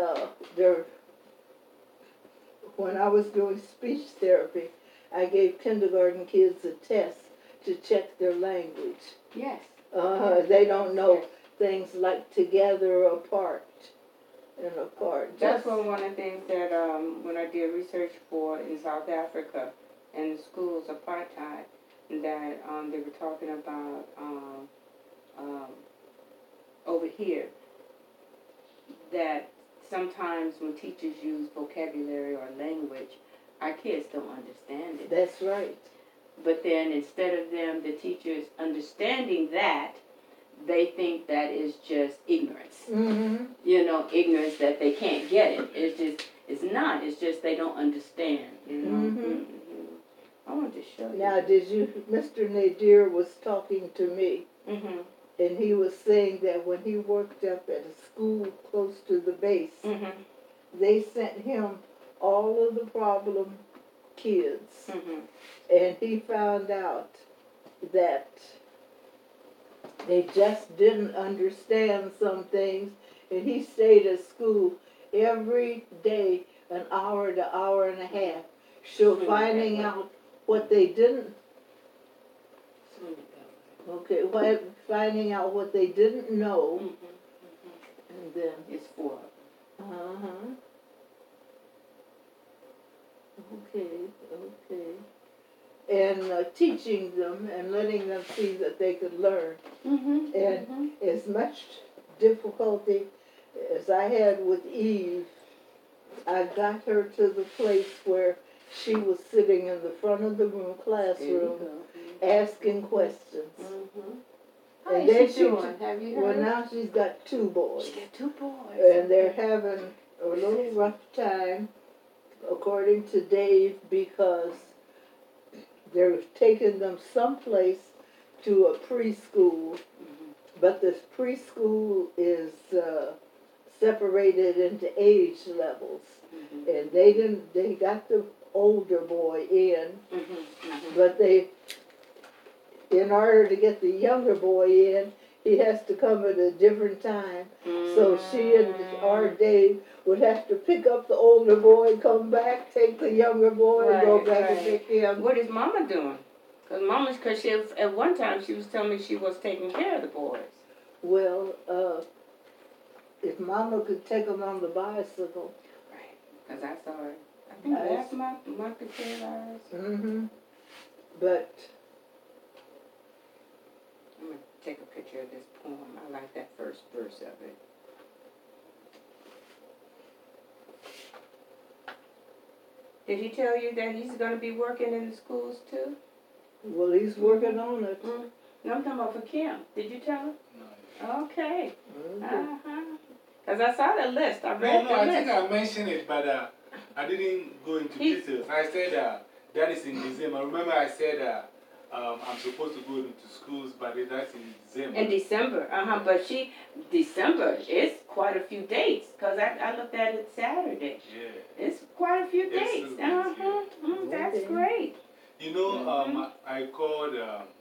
when I was doing speech therapy, I gave kindergarten kids a test to check their language. Yes. They don't know things like together or apart and apart. That's one of the things that when I did research for in South Africa in the schools apartheid, that they were talking about over here, that sometimes when teachers use vocabulary or language, our kids don't understand it. That's right. But then instead of the teachers understanding that, they think that is just ignorance. You know, ignorance that they can't get it. It's not. It's just they don't understand. You know. I want to show you. Now, Mr. Nadir was talking to me, and he was saying that when he worked up at a school close to the base, they sent him all of the problem kids, and he found out that they just didn't understand some things, and he stayed at school every day, an hour to hour and a half, finding out what they didn't. Okay, finding out what they didn't know, and then it's 4. Uh-huh. Okay. And teaching them and letting them see that they could learn. Mm-hmm. And as much difficulty as I had with Eve, I got her to the place where she was sitting in the front of the classroom, asking questions. Mm-hmm. How And is then she doing? Have you heard? Well, now she's got 2 boys. She got 2 boys. And they're having a little rough time, according to Dave, because they're taking them someplace to a preschool. But this preschool is separated into age levels. And they got the older boy in, but in order to get the younger boy in, he has to come at a different time. So she and our Dave would have to pick up the older boy, come back, take the younger boy, and go back and pick him. What is Mama doing? Because she at one time she was telling me she was taking care of the boys. Well, if Mama could take them on the bicycle. Right, because I saw her. I think last month before ours. Mm-hmm. But I'm going to take a picture of this poem. I like that first verse of it. Did he tell you that he's going to be working in the schools too? Well, he's working on it. Mm-hmm. No, I'm talking about for Kim. Did you tell him? No. Okay. Mm-hmm. Uh-huh. Because I saw the list. I read the list. I think I mentioned it, but I didn't go into details. I said that is in December. Remember I said I'm supposed to go into schools, but that's in December. In December, but December is quite a few dates, because I looked at it Saturday. Yeah. It's quite a few dates. That's great. You know, I called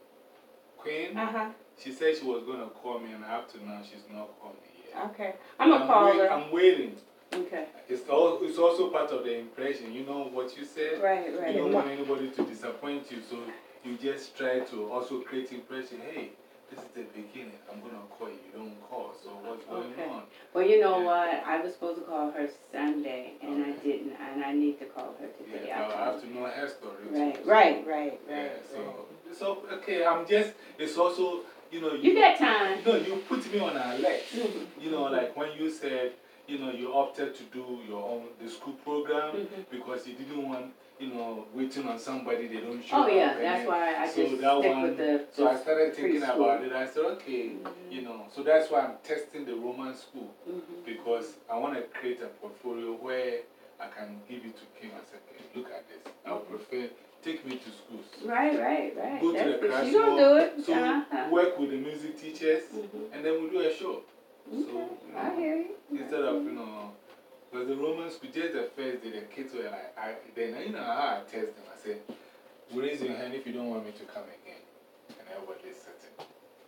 Queen. She said she was going to call me, and up to now she's not called me yet. Okay. I'm going to call her. I'm waiting. Okay. It's also part of the impression. You know what you said? Right. You don't want anybody to disappoint you, so you just try to also create impression. Hey, this is the beginning. I'm going to call you. You don't call. So what's going on? Well, you know what? I was supposed to call her Sunday, and I didn't. And I need to call her today. Yeah, I have to know her story too. Right. Yeah, so okay, it's also, you know. You got time. No, you put me on alert. You know, like when you said, you know, you opted to do the school program because you didn't want, you know, waiting on somebody they don't show up. Oh, yeah, that's why I just stick with the So I started thinking about it. I said, okay, you know, so that's why I'm testing the Roman school because I want to create a portfolio where I can give it to Kim and say, okay, look at this. I would prefer, take me to schools. Right. Go to the classroom. She's going to do it. So work with the music teachers and then we do a show. Okay. So, I hear you. Instead of, you know, because the Roman school, just the first day, the kids were like, then you know how I test them. I said, raise your hand if you don't want me to come again. And everybody's sitting.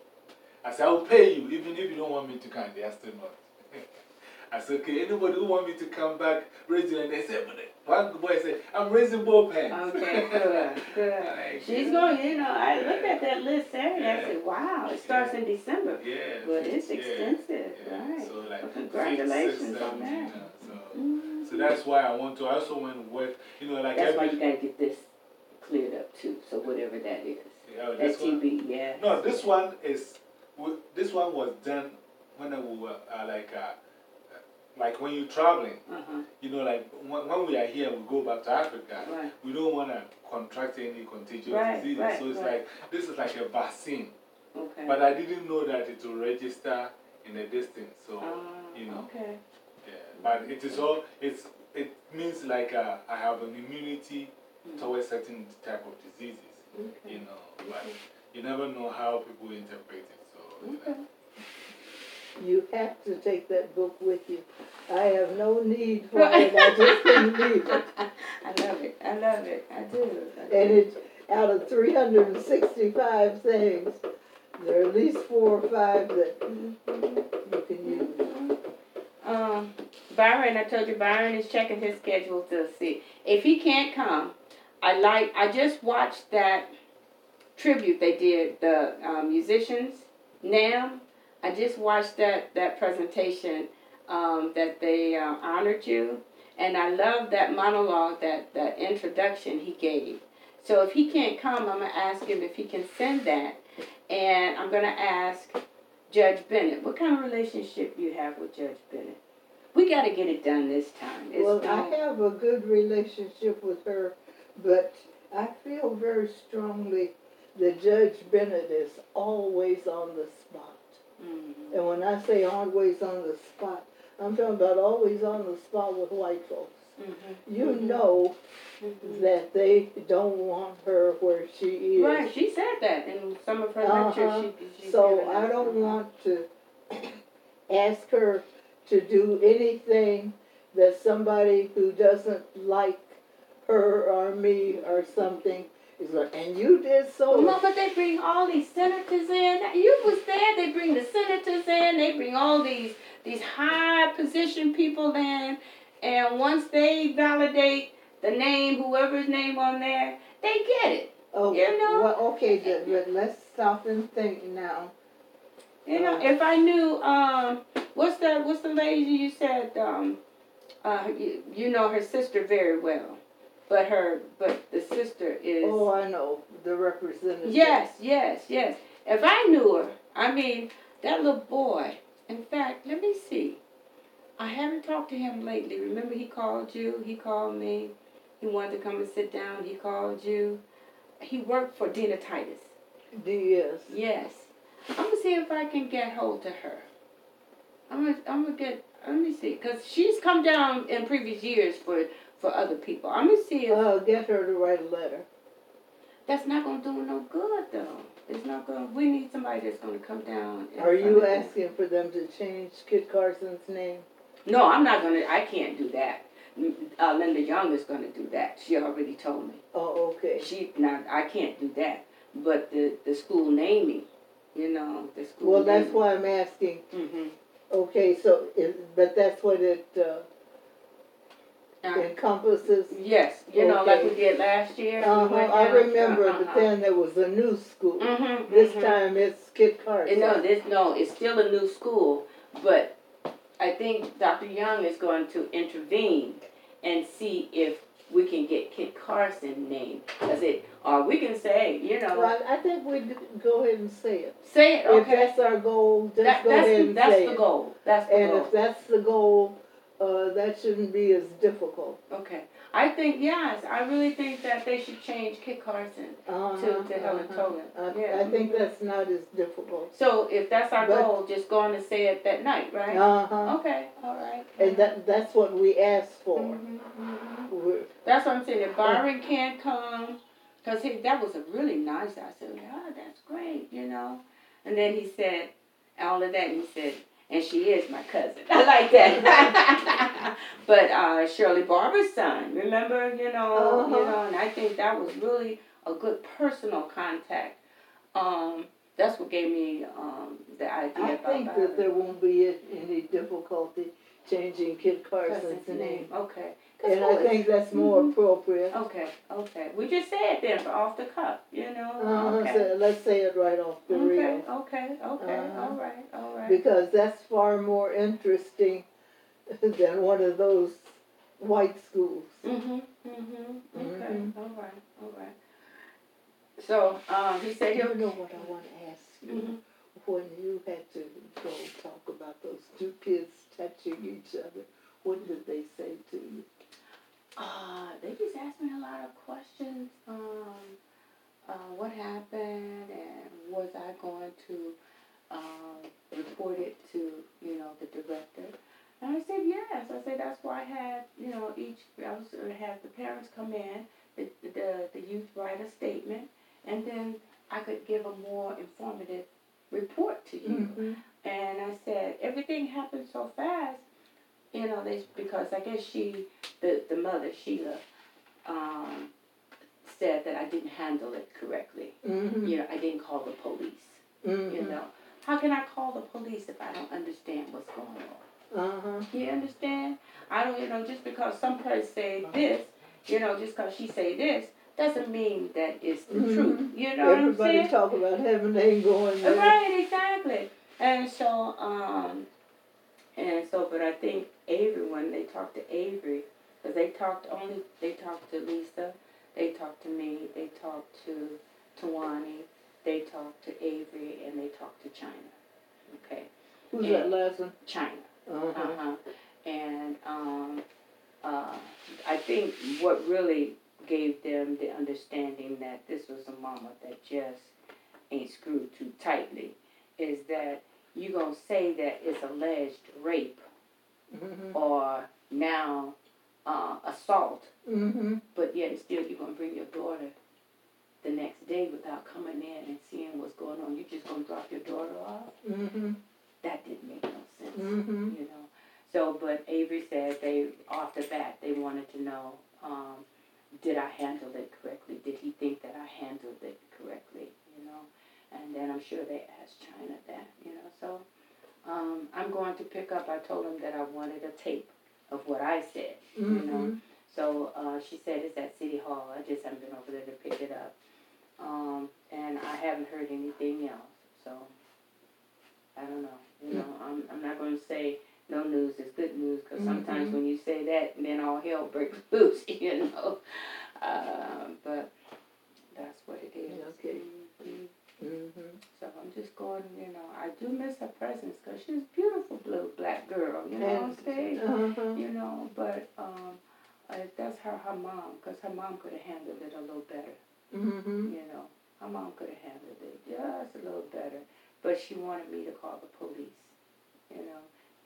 I said, I'll pay you even if you don't want me to come. They are still not. I said, okay, anybody who want me to come back, raise your hand. They said, one boy said, I'm raising both hands. Okay, good. She's going, you know, I looked at that list Saturday. I said, wow, it starts in December. Yeah. But it's extensive, right? So, like, well, congratulations on that. So that's why I also want to work, you know, like that's why you got to get this cleared up too, so whatever that is. That TB, yeah. No, this one was done when we were, like when you're traveling, you know, like when we are here and we go back to Africa, we don't want to contract any contagious diseases. So it's like, this is like a vaccine. Okay. But I didn't know that it will register in a distance. So, you know. Okay. Yeah. But it means like I have an immunity towards certain type of diseases, you know. But you never know how people interpret it. So, you know. You have to take that book with you. I have no need for it. I just couldn't leave it. I love it. I do. And it's out of 365 things, there are at least 4 or 5 that you can use. Byron, I told you Byron is checking his schedule to see. If he can't come, I just watched that tribute they did, the musicians, NAMM. I just watched that presentation. that they honored you. And I love that monologue, that introduction he gave. So if he can't come, I'm going to ask him if he can send that. And I'm going to ask Judge Bennett, what kind of relationship you have with Judge Bennett? We got to get it done this time. I have a good relationship with her, but I feel very strongly that Judge Bennett is always on the spot. Mm-hmm. And when I say always on the spot, I'm talking about always on the spot with white folks. Mm-hmm. You mm-hmm. know mm-hmm. that they don't want her where she is. Right, she said that in some of her lectures. She's so I don't want to ask her to do anything that somebody who doesn't like her or me or something is like, and you did so. No, but they bring all these senators in. You was there. They bring the senators in. They bring all these high position people in. And once they validate the name, whoever's name on there, they get it. Oh, you know? Well, okay, but let's stop and think now. You know, if I knew, what's the lady you said, you know her sister very well, but the sister is. Oh, I know, the representative. Yes. If I knew her, I mean, that little boy. In fact, let me see. I haven't talked to him lately. Remember, he called you. He called me. He wanted to come and sit down. He called you. He worked for Dina Titus. Yes. Yes. I'm gonna see if I can get hold to her. I'm gonna get. Let me see, cause she's come down in previous years for other people. I'm gonna see if get her to write a letter. That's not gonna do no good though. It's not gonna. We need somebody that's gonna come down. Are you asking for them to change Kit Carson's name? No, I'm not gonna. I can't do that. Linda Young is gonna do that. She already told me. Oh, okay. I can't do that. But the school naming. You know, the school. Well, that's why I'm asking. Mm-hmm. Okay, so, but that's what it encompasses? Yes, you know, like we did last year. I remember, but then there was a new school. This time it's Kit Carson. No, it's still a new school, but I think Dr. Young is going to intervene and see if we can get Kit Carson named. Or we can say, you know. Well, I think we go ahead and say it. Say it, okay. If that's our goal, go ahead and say it. That's the goal. And if that's the goal, that shouldn't be as difficult. Okay. I think, yes, I really think that they should change Kit Carson to Helen Tolan. I think that's not as difficult. So if that's our goal, just go on and say it that night, right? Okay, all right. And that's what we asked for. That's what I'm saying. If Byron can't come, because that was a really nice, I said, that's great, you know. And then he said, all of that, and he said, and she is my cousin. I like that. But Shirley Barber's son, remember, you know, and I think that was really a good personal contact. That's what gave me the idea I think that there won't be any difficulty changing Kit Carson's name. Okay. And I think that's more appropriate. Okay. We just say it then, off the cuff, you know. So let's say it right off the reel. Okay. All right. Because that's far more interesting than one of those white schools. Okay. All right. So he said you know what I want to ask you? When you had to go talk about those two kids touching each other, what did they say to you? They just asked me a lot of questions. What happened, and was I going to report it to, you know, the director? And I said yes. I said that's why I had, you know, I was going to have the parents come in, the youth write a statement, and then I could give a more informative report to you. And I said everything happened so fast. You know, because I guess the mother, Sheila, said that I didn't handle it correctly. You know, I didn't call the police. You know, how can I call the police if I don't understand what's going on? You understand? I don't, you know, just because some person say this, you know, just because she say this, doesn't mean that it's the truth. You know what I'm saying? Everybody talk about heaven ain't going there. Right, exactly. And so, And so, but I think Avery, when they talked to Avery, because they talked to Lisa, they talked to me, they talked to Tawani, they talked to Avery, and they talked to China. Okay. Who's that last one? China. Uh-huh. And I think what really gave them the understanding that this was a mama that just ain't screwed too tightly is that you're going to say that it's alleged rape or now assault, but yet still you're going to bring your daughter the next day without coming in and seeing what's going on. You're just going to drop your daughter off? That didn't make no sense, you know. So, but Avery said off the bat, they wanted to know, did I handle it correctly? Did he think that I handled it correctly, you know? And then I'm sure they asked China that, you know. So I'm going to pick up, I told him that I wanted a tape of what I said, you know. So she said it's at City Hall. I just haven't been over there to pick it up. And I haven't heard anything else. So I don't know. You know, I'm not going to say no news is good news, because sometimes when you say that, then all hell breaks loose, you know. But that's what it is. Okay. So I'm just going, you know, I do miss her presence, because she's a beautiful little black girl, you know what I'm saying? You know, but that's her mom, because her mom could have handled it a little better. You know, her mom could have handled it just a little better. But she wanted me to call the police, you know.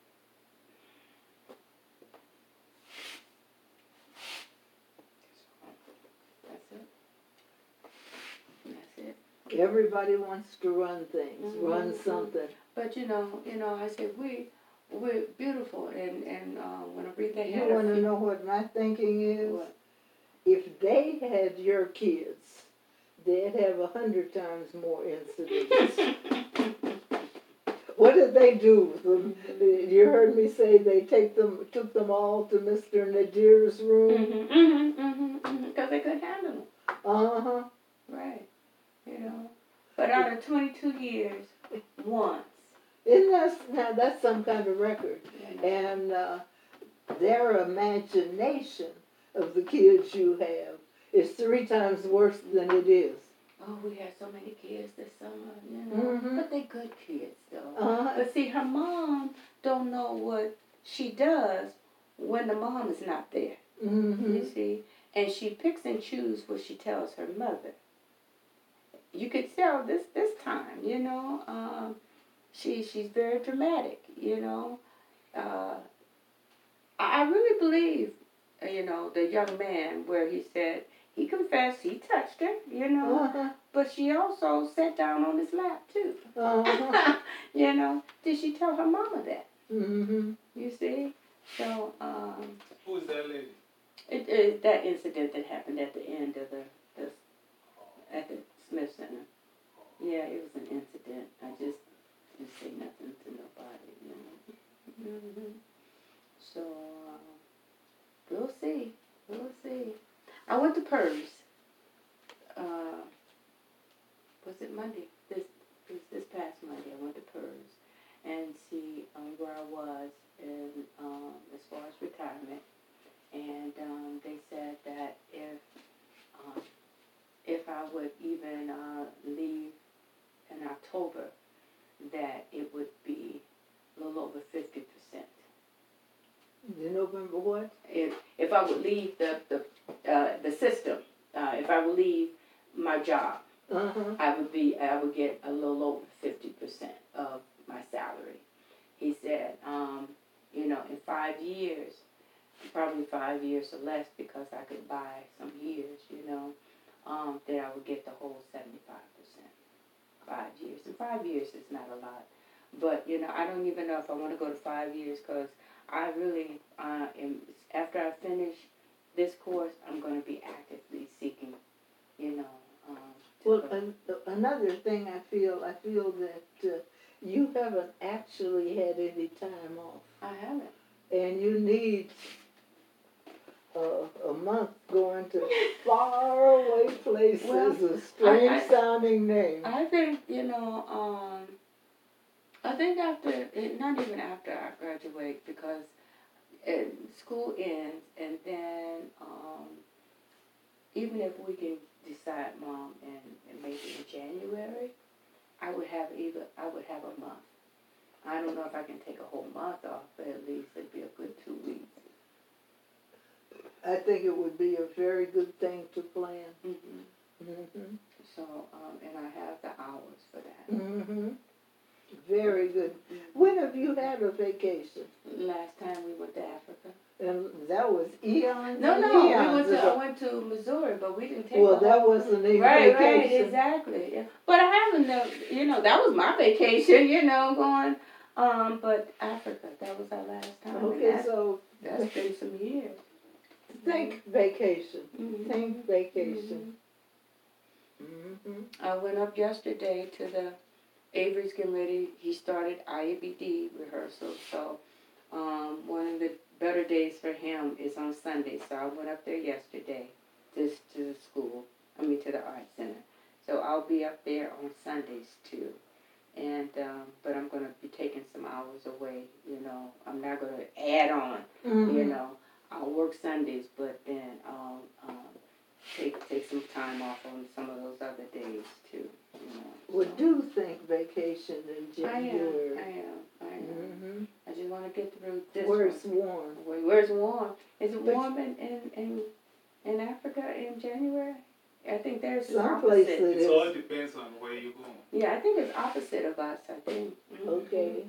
That's it. Everybody wants to run things, run something. But you know, I said we're beautiful, and when Aretha had You want to know what my thinking is? What? If they had your kids, they'd have 100 times more incidents. What did they do with them? You heard me say they took them all to Mr. Nadir's room? Because they couldn't handle them. Right. You know. But out of 22 years, once. Now that's some kind of record. And their imagination of the kids you have is 3 times worse than it is. Oh, we had so many kids this summer, you know. But they good kids, though. But see, her mom don't know what she does when the mom is not there. You see? And she picks and chooses what she tells her mother. You could tell this time, you know. She's very dramatic, you know. I really believe, you know, the young man where he said, he confessed he touched her, you know, but she also sat down on his lap, too. You know, did she tell her mama that? You see? So, who's that lady? It is that incident that happened at the end of at the Smith Center. Yeah, it was an incident. I just didn't say nothing to nobody, you know. So, we'll see. We'll see. I went to PERS. Was it Monday? This past Monday, I went to PERS and see where I was in as far as retirement. And they said that if I would even leave in October, that it would be a little over 50%. In November what? If I would leave the system, if I would leave my job, I would get a little over 50% of my salary. He said, you know, in 5 years, probably 5 years or less, because I could buy some years, you know, that I would get the whole 75%. 5 years. And 5 years is not a lot. But, you know, I don't even know if I want to go to 5 years, because I really am, after I finish this course, I'm going to be actively seeking, you know. Well, another thing I feel that you haven't actually had any time off. I haven't. And you need a month going to faraway places, well, a strange sounding name. I think, you know, I think not even after I graduate, because school ends, and then even if we can decide, Mom, and maybe in January, I would have a month. I don't know if I can take a whole month off, but at least it'd be a good 2 weeks. I think it would be a very good thing to plan. So, and I have the hours for that. Very good. When have you had a vacation? Last time we went to Africa. And that was eons. No, and eons I ago. went to Missouri, but we didn't take. Well, that wasn't a right, vacation. exactly. Yeah. But I haven't, that was my vacation, going. But Africa, that was our last time. Okay, so that's been some years. Think vacation. Think vacation. I went up yesterday to the Avery's getting ready. He started IABD rehearsal, so one of the better days for him is on Sunday. So I went up there yesterday to the school. To the art center. So I'll be up there on Sundays too. And but I'm gonna be taking some hours away. I'm not gonna add on. I'll work Sundays, but then I'll take some time off on some of those other days too. Well, do think vacation in January. I am. I just want to get through this. Where it's warm. Where's warm? Is it warm in Africa in January? I think there's some places. It all depends on where you're going. Yeah, I think it's opposite of us. I think. Okay.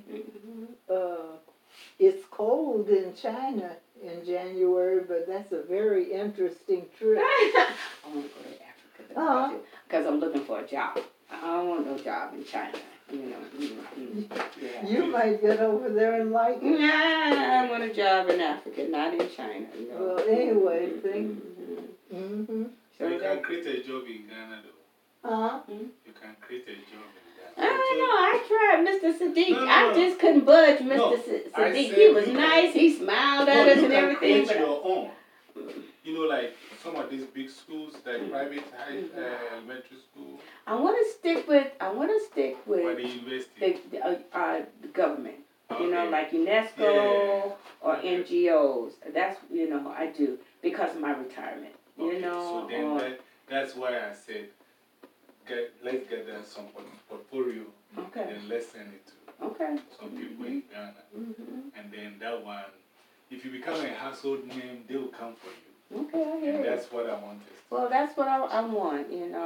It's cold in China in January, but that's a very interesting trip. I want to go to Africa because I'm looking for a job. I don't want no job in China. Yeah. You might get over there and like it. Nah, I want a job in Africa, not in China. No. Well, anyway, think. So you can create a job in Ghana, though. You can create a job in Ghana. I don't know. I tried Mr. Sadiq. I just couldn't budge Mr. Sadiq. He was nice. He smiled at us and everything. You can create your own. Like some of these big schools, like private elementary school. I want to stick with. Or the university. The government. Okay. Like UNESCO or NGOs. That's I do because of my retirement. Okay. So then that's why I said, let's get some portfolio. Okay. And then let's send it to some people in Ghana. And then that one, if you become a household name, they will come for you. Okay, I hear and you. that's what I wanted. Well, that's what I want,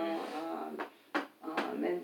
and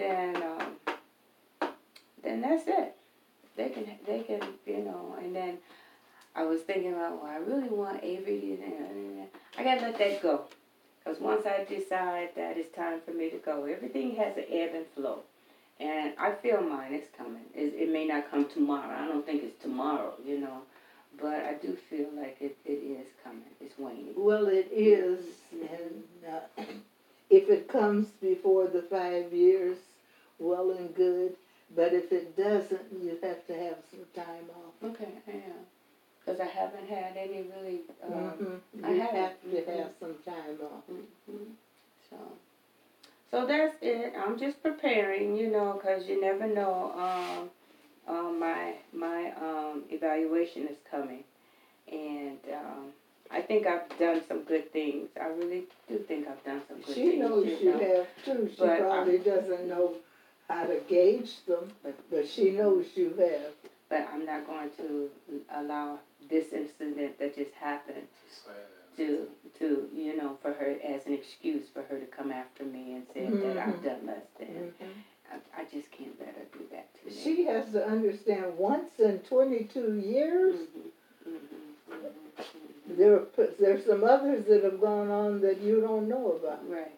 then that's it. They can, and then I was thinking about, I really want Avery, I gotta let that go. Because once I decide that it's time for me to go, everything has an ebb and flow. And I feel mine is coming. It may not come tomorrow. I don't think it's tomorrow, But I do feel like it is coming. It's waning. Well, it is. And if it comes before the 5 years, well and good. But if it doesn't, you have to have some time off. Okay, I am. Because I haven't had any really... You have to have some time off. So that's it. I'm just preparing, because you never know. My evaluation is coming, and I think I've done some good things. I really do think I've done some good things. She knows you have too. She probably doesn't know how to gauge them, but she knows you have. But I'm not going to allow this incident that just happened to for her as an excuse for her to come after me and say that I've done less than. I just can't let her do that to me. She has to understand once in 22 years, there's some others that have gone on that you don't know about. Right.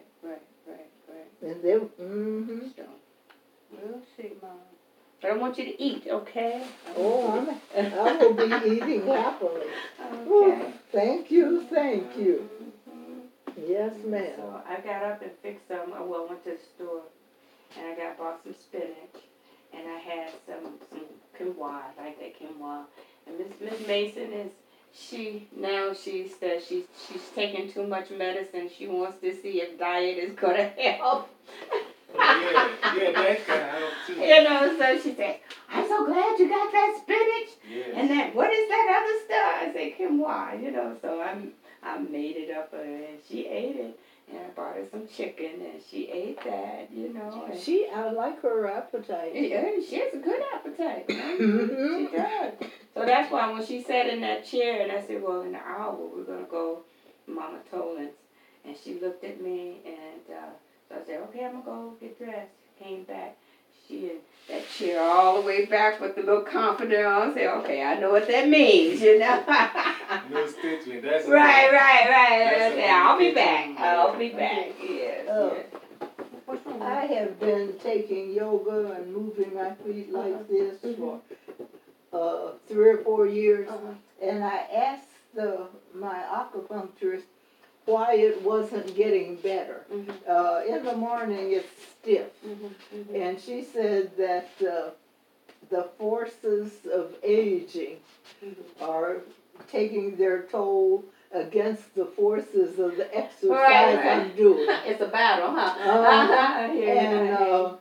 And they're, So, we'll see, Mom. But I want you to eat, okay? Oh, I will be eating happily. Okay. Oh, thank you. Yes, ma'am. So I got up and fixed some. I went to the store and I bought some spinach and I had some quinoa, I like that quinoa. And Miss Mason she says she's taking too much medicine. She wants to see if diet is gonna help. Yeah, that can help too. So she said, I'm so glad you got that spinach. Yes. And then, what is that other stuff? I said, quinoa, you know, so I made it up for her, and she ate it. And I brought her some chicken, and she ate that, you know. And I like her appetite. yeah, she has a good appetite. She does. So that's why when she sat in that chair, and I said, well, in an hour, we're going to go to Mama Tolan's. And she looked at me, and so I said, okay, I'm going to go get dressed. Came back. She in that chair all the way back with the little comforter on. I said, okay, I know what that means, you know. No statement. That's Right. That's I said, I'll be back. communication. I'll be back. Yes. Oh. I have been taking yoga and moving my feet like this for 3 or 4 years, and I asked my acupuncturist why it wasn't getting better. In the morning it's stiff, and she said that the forces of aging are taking their toll against the forces of the exercise Right. I'm doing. It's a battle, huh? And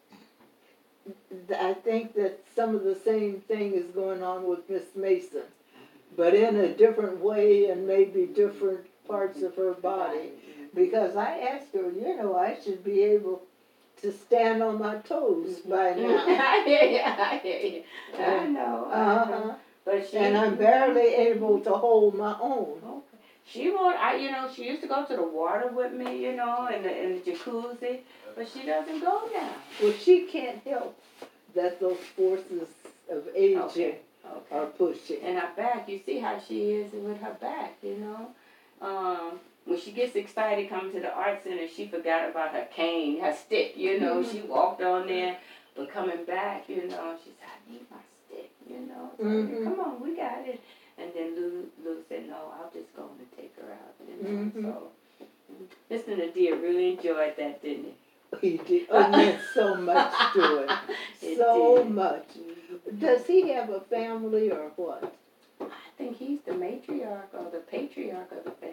I think that some of the same thing is going on with Miss Mason, but in a different way and maybe different parts of her body. Because I asked her, you know, I should be able to stand on my toes by now. I hear you. I know. But and I'm barely able to hold my own. Okay. She won't. She used to go to the water with me, you know, in the jacuzzi, but she doesn't go now. Well, she can't help that those forces of aging are pushing. And her back, you see how she is with her back, you know. When she gets excited coming to the art center, she forgot about her cane, her stick, you know. She walked on there, but coming back, you know, she said, I need my stick, you know. So, come on, we got it. And then Lou said, no, I'll just go and take her out, you know. So, Mr. Nadir really enjoyed that, didn't he? He did. It meant so much to him. So much. Does he have a family or what? I think he's the matriarch or the patriarch of the family.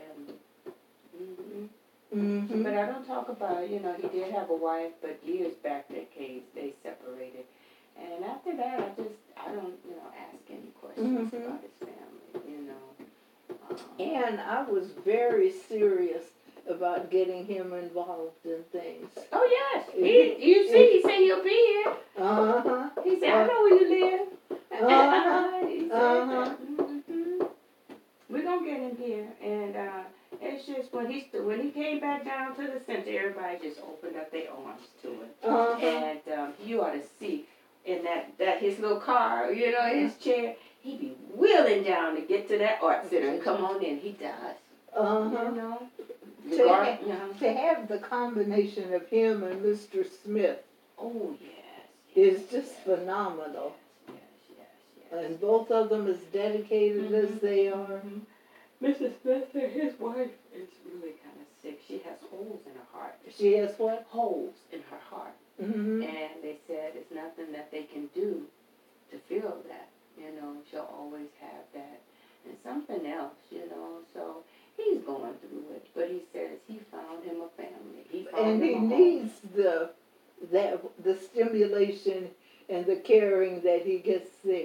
But I don't talk about, you know, he did have a wife, but years back they separated. And after that, I don't, you know, ask any questions about his family, you know. And I was very serious about getting him involved in things. Oh, yes. He said he'll be here. He said, I know where you live. He said that. We're going to get him here. And it's just when he came back down to the center, everybody just opened up their arms to him. And you ought to see in that his little car, you know, his chair, he'd be wheeling down to get to that art center and come on in. He does. You know? To have the combination of him and Mr. Smith is just phenomenal. Yes. And both of them as dedicated as they are. Mrs. Smith, his wife is really kind of sick. She has holes in her heart. She has what? Holes in her heart. And they said it's nothing that they can do to feel that. You know, she'll always have that. And something else, you know, so he's going through it. But he says he found him a family. He needs the stimulation and the caring that he gets there.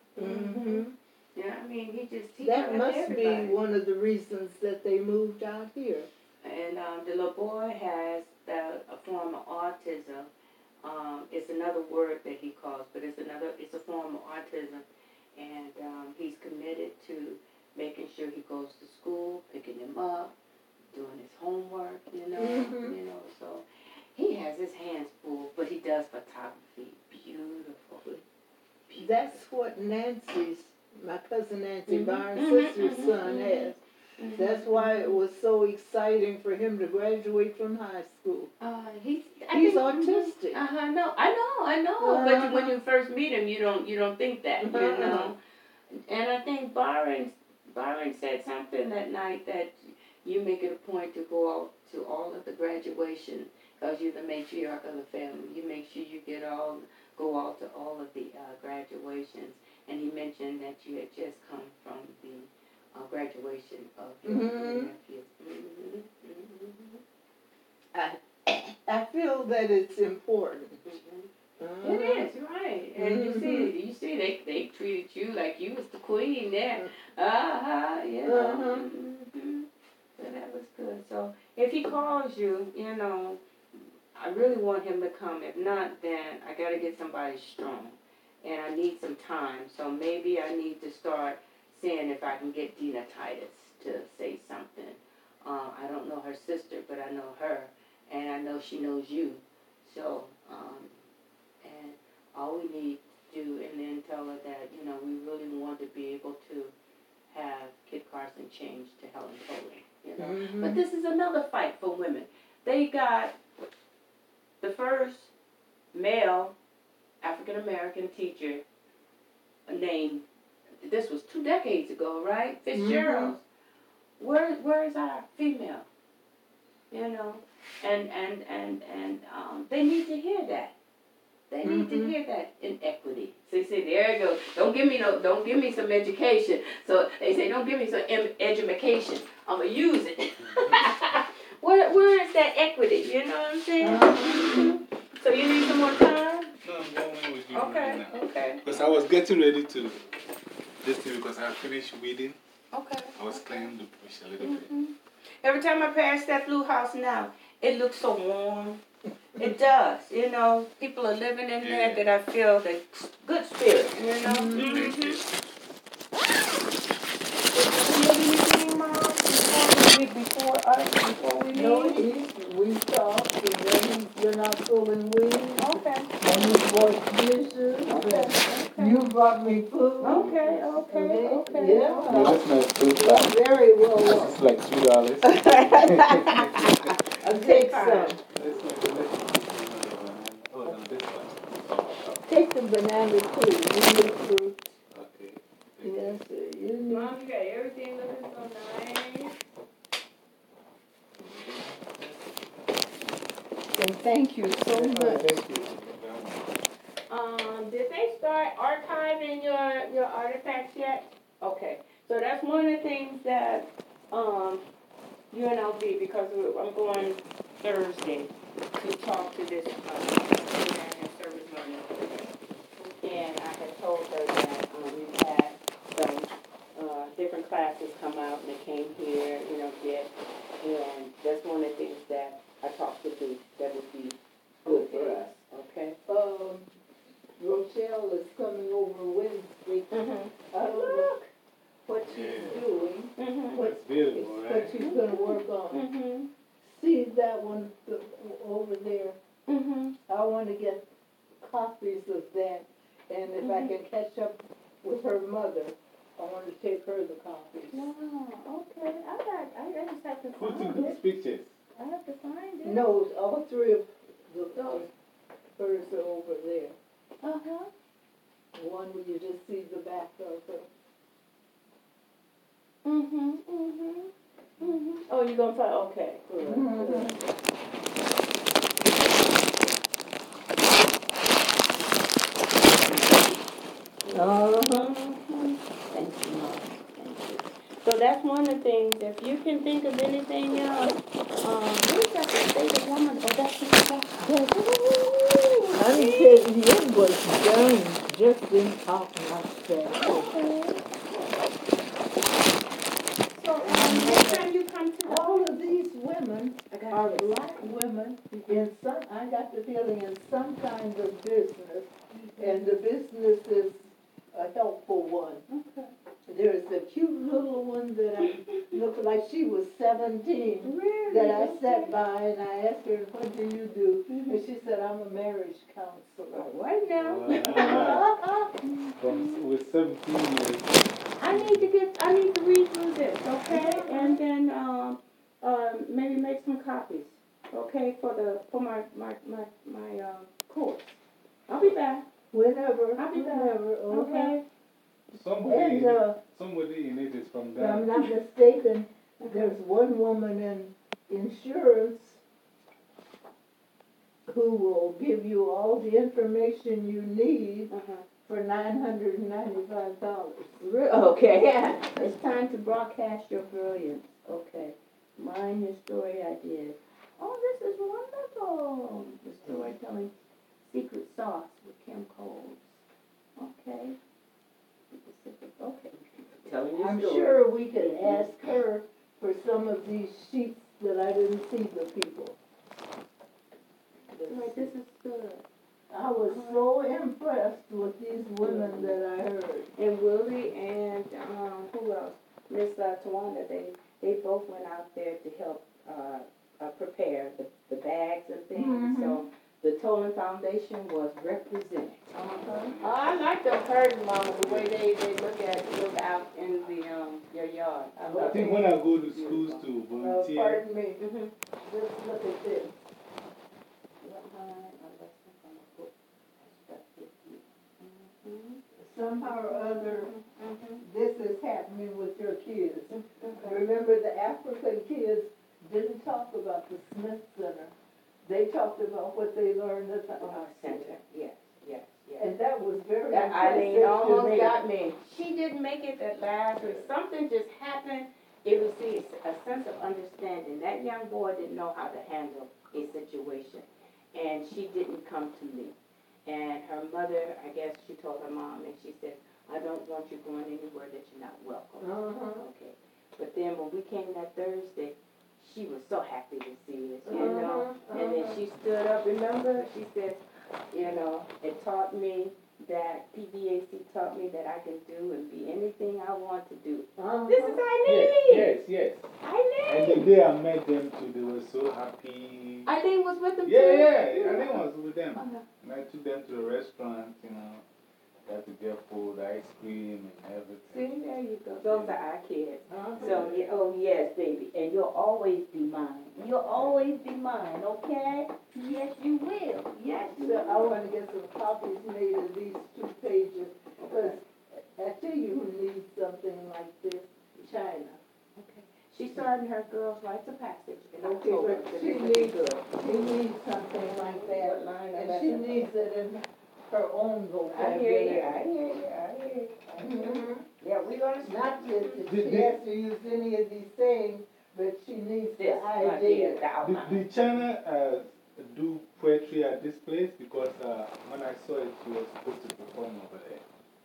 Yeah, I mean, that must be one of the reasons that they moved out here. And the little boy has a form of autism. It's another word that he calls, but it's a form of autism. And he's committed to making sure he goes to school, picking him up, doing his homework, you know, so he has his hands full, but he does photography beautifully. That's what my cousin Nancy Barnes' sister's son has. That's why it was so exciting for him to graduate from high school. He's autistic. No, I know. But when you first meet him, you don't think that, you know. And I think Byron said something that night that you make it a point to go out to all of the graduation because you're the matriarch of the family. You make sure you go out to all of the graduations. And he mentioned that you had just come from the graduation of your nephew. I feel that it's important. It is, right. And you see, like you was the queen there. You know. So that was good. So if he calls you, you know, I really want him to come. If not, then I got to get somebody strong. And I need some time. So maybe I need to start seeing if I can get Dina Titus to say something. I don't know her sister, but I know her. And I know she knows you. So, and all we need to do, and then tell her that, you know, we really want to be able to have Kit Carson changed to Helen Toland. You know? But this is another fight for women. They got the first male African-American teacher named, this was 2 decades ago, right? Fitzgerald. Where is our female? You know? And they need to hear that. They need to hear that in equity. So they say, there you go. Don't give me some education. So they say, don't give me some education. I'm gonna use it. Where is that equity? You know what I'm saying? So you need some more time? No, I'm going with you. Okay, now. okay. Because I was getting ready to this thing because I finished weeding. Okay. I was cleaning the bush a little bit. Every time I pass that blue house now, it looks so warm. It does, you know. People are living in there that I feel the good spirit, you know. Thank you. Anything, Mom, before we No, leave? we talked, and then you're not pulling weeds. Okay. And you washed dishes. Okay. You brought me food. Okay. Yeah. That's not too bad. You're very well This is like $2. I'll take some. Take the banana too. You need fruit. Okay. Yes, sir. You need. Mom, you got everything looking so nice. And thank you so much. Thank you. Did they start archiving your artifacts yet? Okay, so that's one of the things that UNLV, because I'm going Thursday to talk to this service learning program. And I had told her that we've had some different classes come out and they came here, you know, and that's one of the things that I talked to do that would be good for us, okay? Rochelle is coming over Wednesday. I don't know what she's doing. That's beautiful, What right? she's gonna work on. See that one over there? I wanna get copies of that, and if I can catch up with her mother, I wanna take her the copies. Okay. I just have to Who took find those it. pictures? I have to find it. No, all 3 of hers are over there. One where you just see the back of her. Oh, you're gonna find, okay, good. Thank you, Mom. Thank you. So that's one of the things, if you can think of anything else, what is that, the state of woman? Oh, that's I'm saying it was done just in talk like that. So, next time you come to All of these women I are got you. black women in some, I got the feeling, in some kind of business, and the business is a helpful one. There's a cute little one that I looked like she was 17. Really? That I sat by and I asked her, what do you do? And she said, I'm a marriage counselor. Right now. With 17 years. I need to read through this, okay? And then maybe make some copies, okay, for my course. I'll be back. Whenever. I'll be back. Whenever. Okay. Somebody in it is from If Ghana. I'm not mistaken, there's one woman in insurance who will give you all the information you need for $995. Okay. Yeah. It's time to broadcast your brilliance. Okay. Mind your story ideas. Oh, this is wonderful. The storytelling secret sauce with Kim Coles. Okay. Okay. Telling your I'm story. sure we could ask her for some of these sheets that I didn't see the people. Right, this is good. I was so impressed with these women that I heard. And Willie and, who else? Miss Tawanda, they both went out there to help, prepare the bags and things. Mhm. So the Tolan Foundation was represented. I like them curtains, Mama, the way they look out in the, your yard. I I love think it. when I go to schools to volunteer, Pardon me, Mm-hmm. just look at this. Somehow or other, this is happening with your kids. Remember, the African kids didn't talk about the Smith Center. They talked about what they learned at the art Center, yes. And that was very That Eileen impressive to almost me. got me. She didn't make it that last week. Something just happened. It was a sense of understanding. That young boy didn't know how to handle a situation. And she didn't come to me. And her mother, I guess she told her mom, and she said, I don't want you going anywhere that you're not welcome. Okay. But then when we came that Thursday, she was so happy to see us, you know. And then she stood up, remember? She said, you know, it taught me that, PBAC taught me that I can do and be anything I want to do. This is Eileen! yes. Eileen! And the day I met them too, they were so happy. Eileen was with them too? Yeah, Eileen was with them. And I took them to the restaurant, you know, got to get food, ice cream, and everything. See, there you go. Those are our kids. So, oh yes, baby. And you'll always be mine. You'll always be mine, okay? Yes, you will. Yes, you So I will. want to get some copies made of these 2 pages, because I tell you who needs something like this, China. Okay. She's starting her Girls' Rites of Passage in Okay, October. but she needs something like that, and she needs it in her own I hear you, vocabulary. I hear you, I hear you. Mhm. Yeah, we're gonna Not that she has to use any of these things, but she needs the idea. the outline. Did China do poetry at this place? Because when I saw it, she was supposed to perform over there.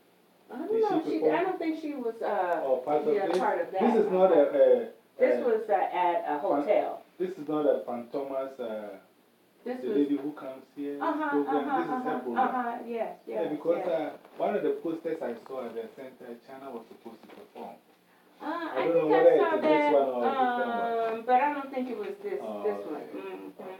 I Did don't know, she perform? I don't think she was, Or part of yeah, this? part of that. This is not This was at a hotel. This is not a Fantomas, This the was, lady who comes here program. This is her program. yes, Yeah, because one of the posters I saw at the center, China was supposed to perform. I don't think know I whether saw it's this that, one or a different one. but I don't think it was this Oh, one. okay.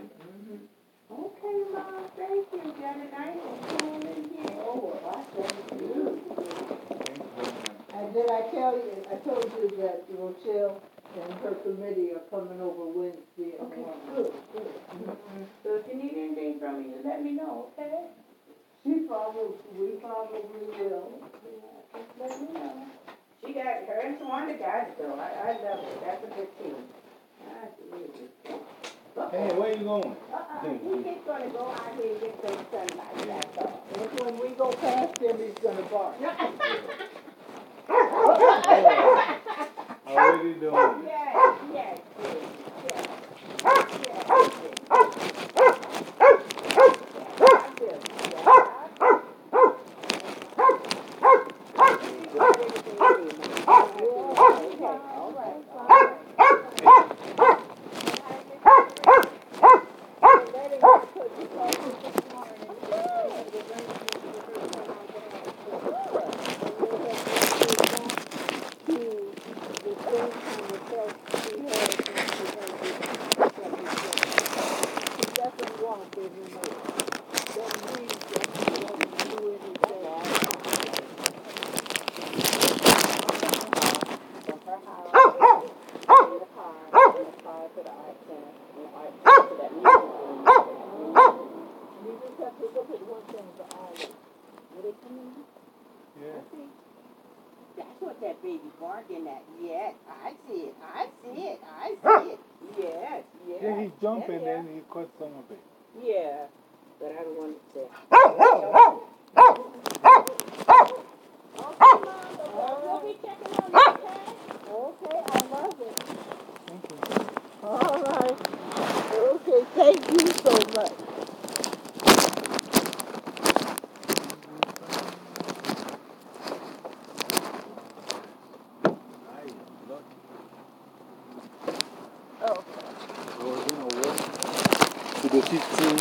Okay, Mom, thank you, Janet, I ain't going in here. Oh, well, I thank you. Thank you very much. And did I tell you, I told you that Rochelle and her committee are coming over Wednesday. Okay, good. So if you need anything from me, just let me know, okay? We probably will. Just let me know. She got, her and Tawanda got it though, I love it, that's a good team. That's a really good team. Hey, where you going? He's just gonna go out here and get some sunlight, that's all. And when we go past him, he's gonna bark. Already doing it. Yes. That's what that baby barking at. Yes, I see it. Yes. Yeah, he jumped and then he caught some of it. Yeah, but I don't want it to. Okay, I love it. All right. Okay, thank you so much. Oh. So we're going to walk to the 15th.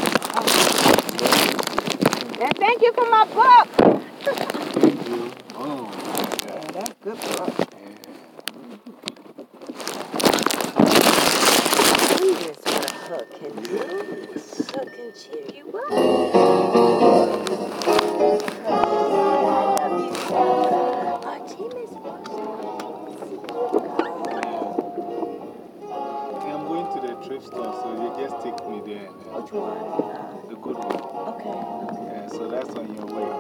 And thank you for my book. Thank you. Oh, Yeah, that's good book. This is what a hug can do. Hug can cheer you up. I love you so. Our team is I'm going to the thrift store, so you just take me there. Which one? The good one. Okay. Yeah, so that's on your way.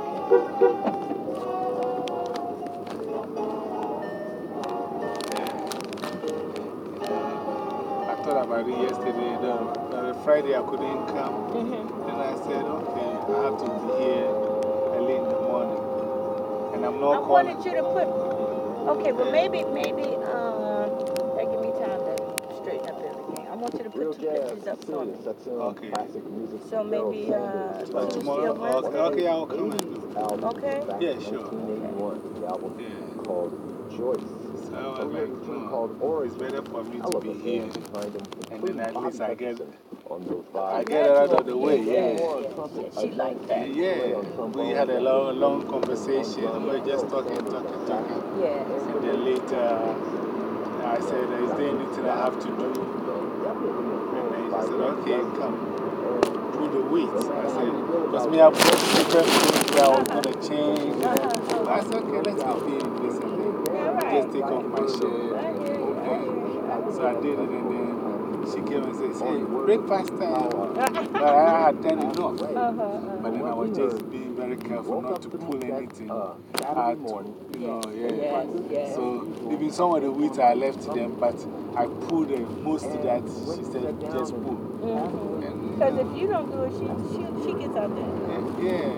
I thought about it yesterday. The Friday I couldn't come. And I said, okay, I have to be here early in the morning. And I'm not I calling. wanted you to put. Okay, well, maybe, that give me time to straighten up everything. I want you to put 2 pictures up for me. Okay. So maybe, tomorrow? Okay, I'll come and do. Okay? Yeah, sure. Yeah. Called Joyce. So I was like, no, it's better for me to be here. And then at least I get it out of the way. Yeah. She liked that. Yeah. We had a long conversation. We were just talking. Yes. And then later, I said, is there anything I have to do? And then she said, okay, come. Pull the weight. I said, because me, I brought different things that I was going to change. But I said, okay, let's keep doing this and then just take off my shirt. So I did it, and then she came and said, hey, breakfast time. But I had done enough. But then I was just being very careful not to pull anything out. You know, yeah. So even some of the wheat I left them, but I pulled most of that. She said, just pull. Because if you don't do it, she gets out there. Yeah.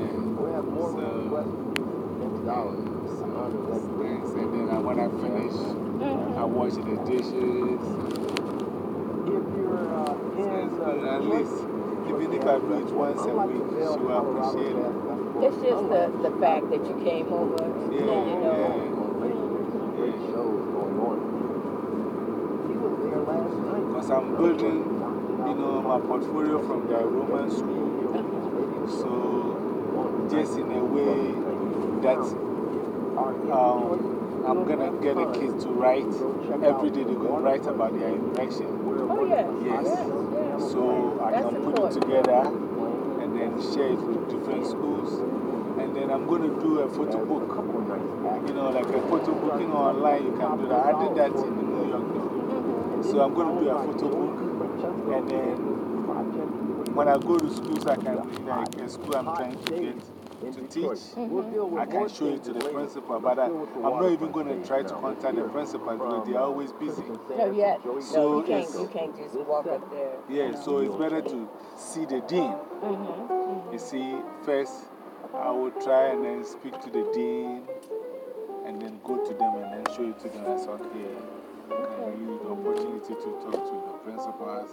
And then when I finish, I wash the dishes. At least, even if I do it once a week, she will appreciate it. It's just the fact that you came over and, you know. Because I'm building, you know, my portfolio from the Roman school. So, just in a way that I'm going to get the kids to write. Every day they're going to write about their infection. Oh, yes. Yes. So I can put it together and then share it with different schools. And then I'm going to do a photo book. You know, like a photo booking online, you can do that. I did that in New York. So I'm going to do a photo book. And then when I go to schools, I can, like a school I'm trying to get to teach, I can show it to the principal. But I'm not even going to try to contact the principal because they are always busy. No, yeah. So you can't just walk up there. Yeah, so it's better to see the dean. You see, first I will try and then speak to the dean and then go to them and then show it to them. I say, okay, can you use the opportunity to talk to the principals?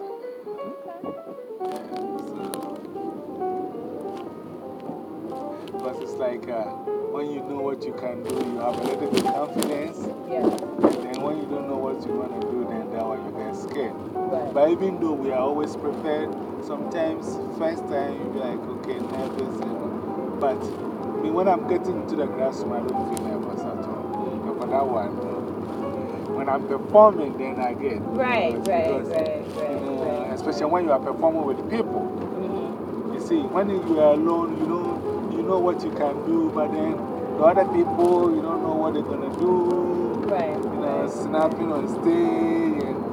Because it's like when you know what you can do, you have a little bit of confidence. Yeah. And then when you don't know what you're going to do, then that way you get scared. Right. But even though we are always prepared, sometimes first time you be like, okay, nervous. But I mean, when I'm getting into the classroom, I don't feel nervous at all. But for that one, when I'm performing, then I get. Right. Especially when you are performing with people. You see, when you are alone, you know what you can do, but then the other people, you don't know what they're going to do. Right. You know, snapping on stage and,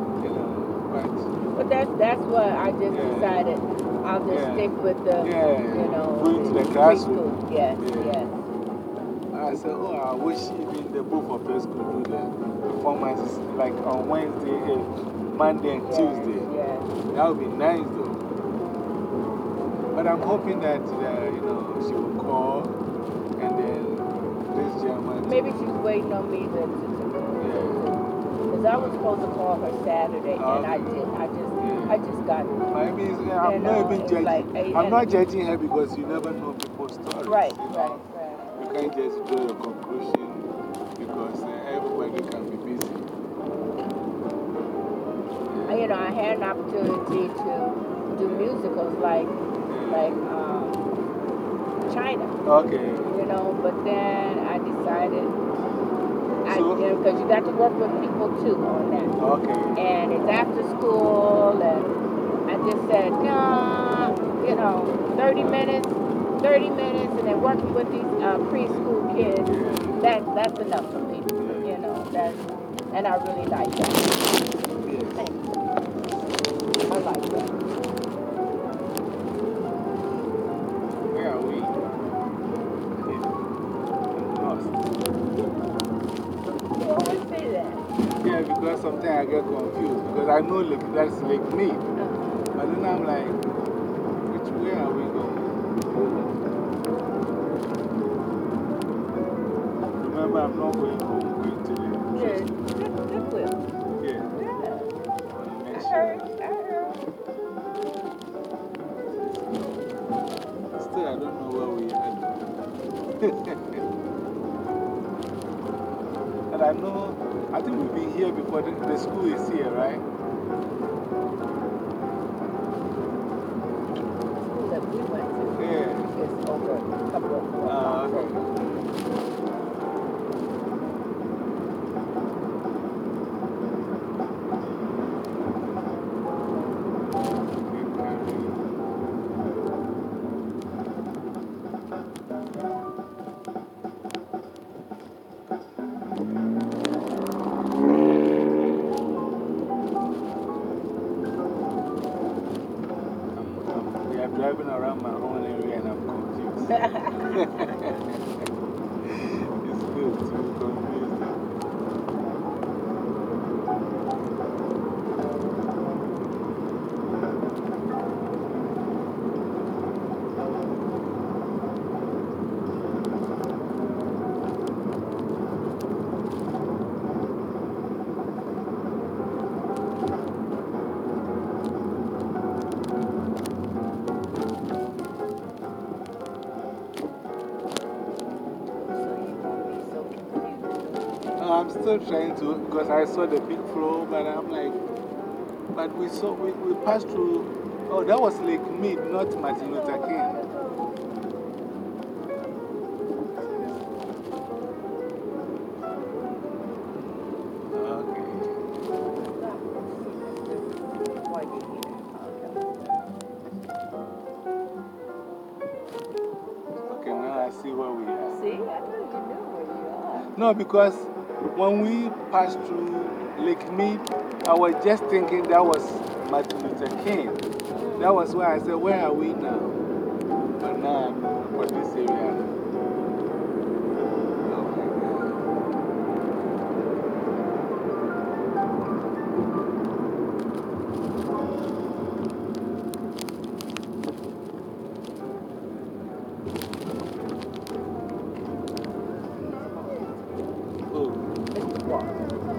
but that's why I just decided I'll just stick with the, going to the classroom. Yes. I said, oh, I wish even the both of us could do the performances like on Wednesday, Monday, and Tuesday. That would be nice, though. But I'm hoping that, she will call and then this gentleman. Maybe she's waiting on me to because I was supposed to call her Saturday and I didn't. I just got it. I'm not even judging. I'm not judging her because you never know people's stories. Right. You can't just draw a conclusion because everybody can be busy. I had an opportunity to do musicals like China, Okay. you know, but then I decided, So- because you got to work with people too on that. Okay. And it's after school, and I just said, nah, you know, 30 minutes, and then working with these preschool kids, that's enough for me, you know, and I really like that. Thank you. I like that. Where are we? I'm lost. You always say that. Yeah, because sometimes I get confused. Because I know that's Lake Mead. But then I'm like, which way are we going? Remember, I'm not going home, I'm going to the Yeah, Goodwill. Yeah. Yeah. Make I sure. heard. Still, I don't know where we are. But I know, I think we've been here before. The school is here, right? School that we went to Yeah. is over a couple of blocks Okay. over. We are driving around my own area and I'm confused. It's good to be confused. No, I'm still trying to, because I saw the big flow, but I'm like, but we passed through, oh, that was Lake Mead, not Martin Luther King. Okay. While you're here. Okay, now I see where we are. See, I knew you knew where you are. No, because when we passed through Lake Mead, I was just thinking that was Martin Luther King. That was why I said, where are we now? But now I know for this area. Oh my God. Oh. Mr. Walker.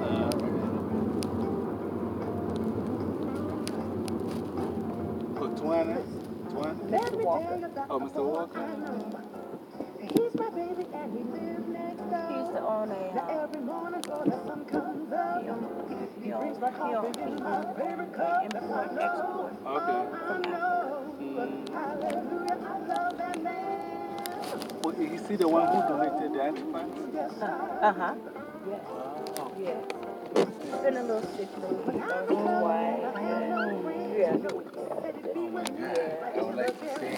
Oh, Tuana? Tuana? Mr. Walker. Oh, Mr. Walker? He's my baby and he lives next door. He used to own a, Every morning before the sun comes up, he owns import export. Okay. hallelujah, I love that man. Oh, you see the one who donated the artifacts? Uh-huh. Yes. Wow. Yes. He's been a little sick lately. He's on his wife. Yeah. Oh my God. I would like to see him.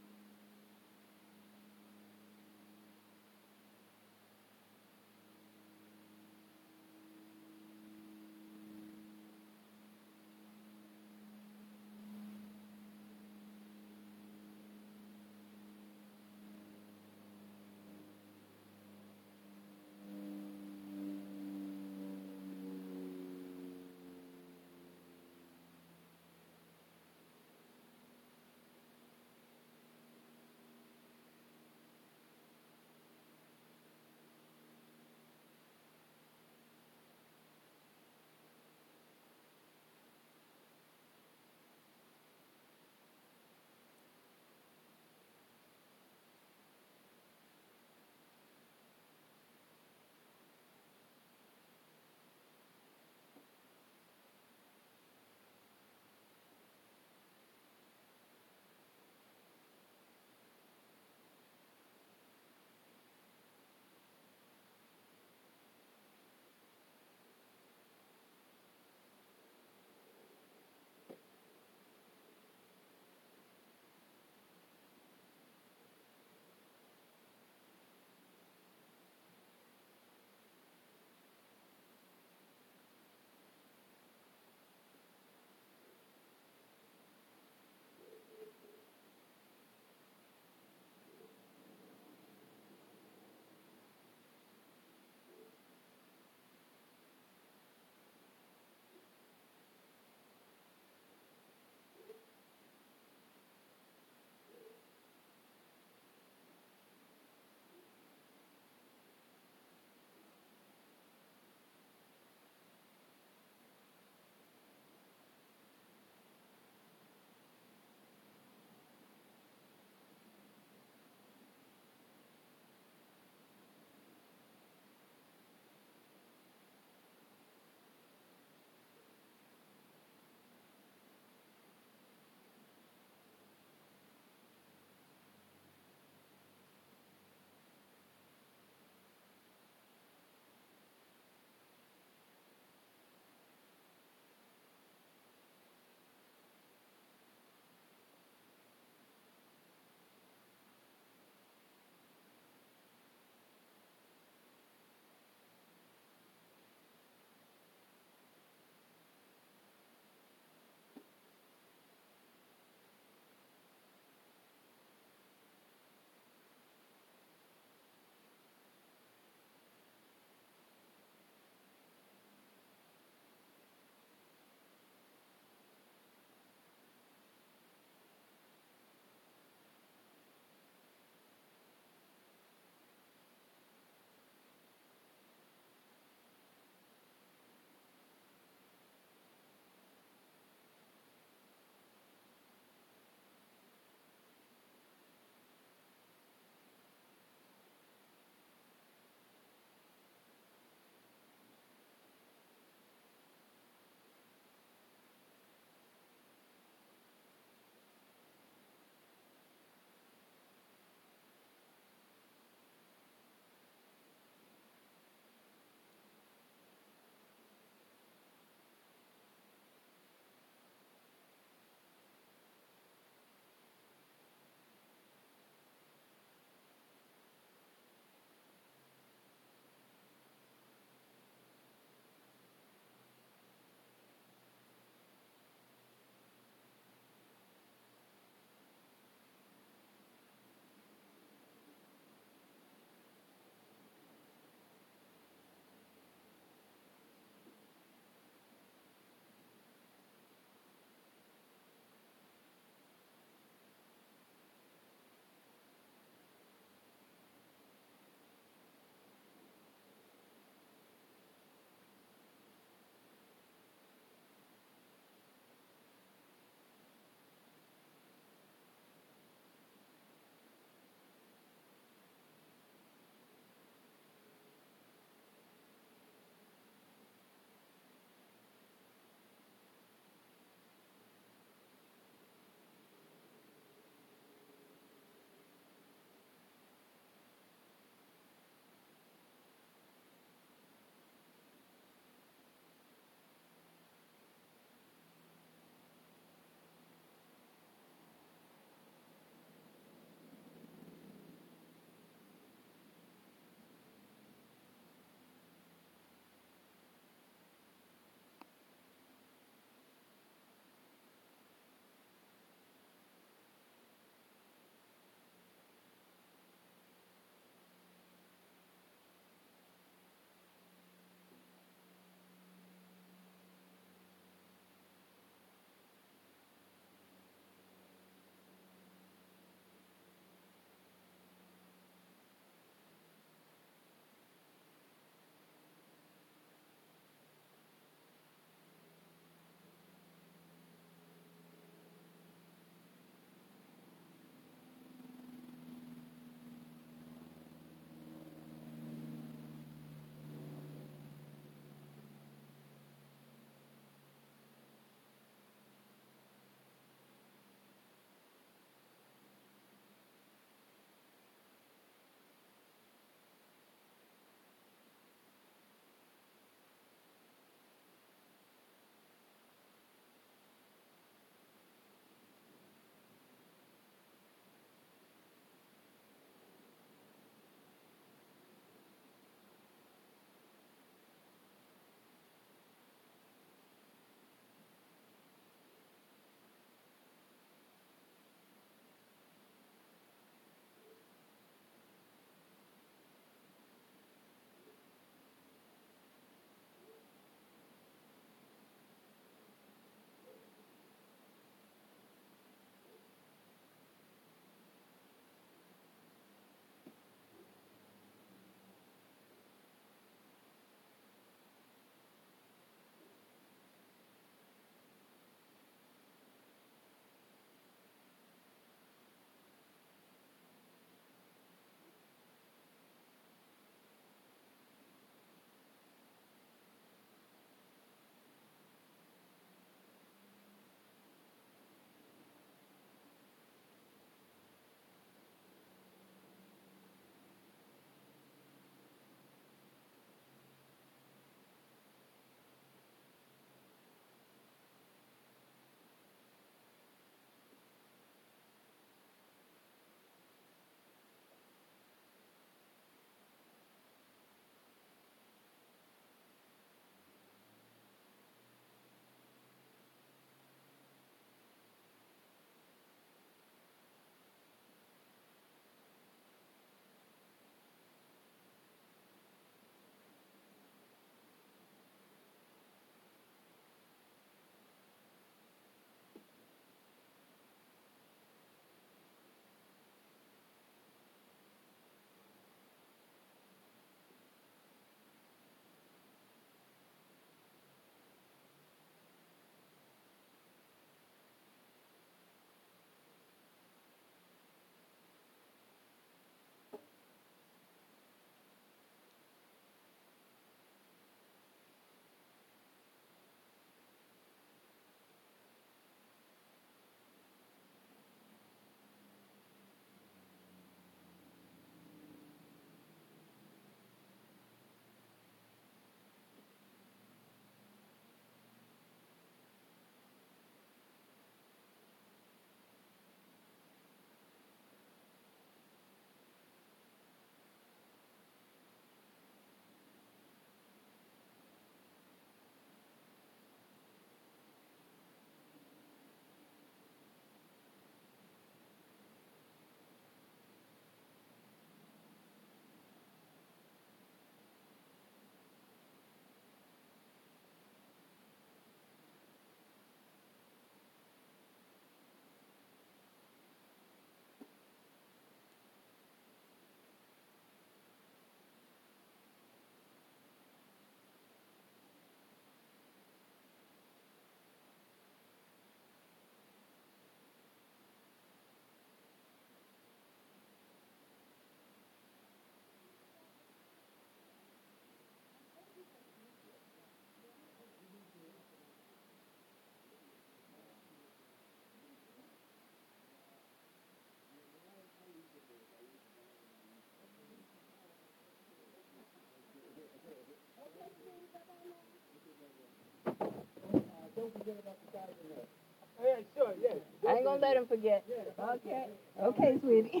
Yeah, sure, yes. I ain't gonna let him forget. Okay. Okay, sweetie.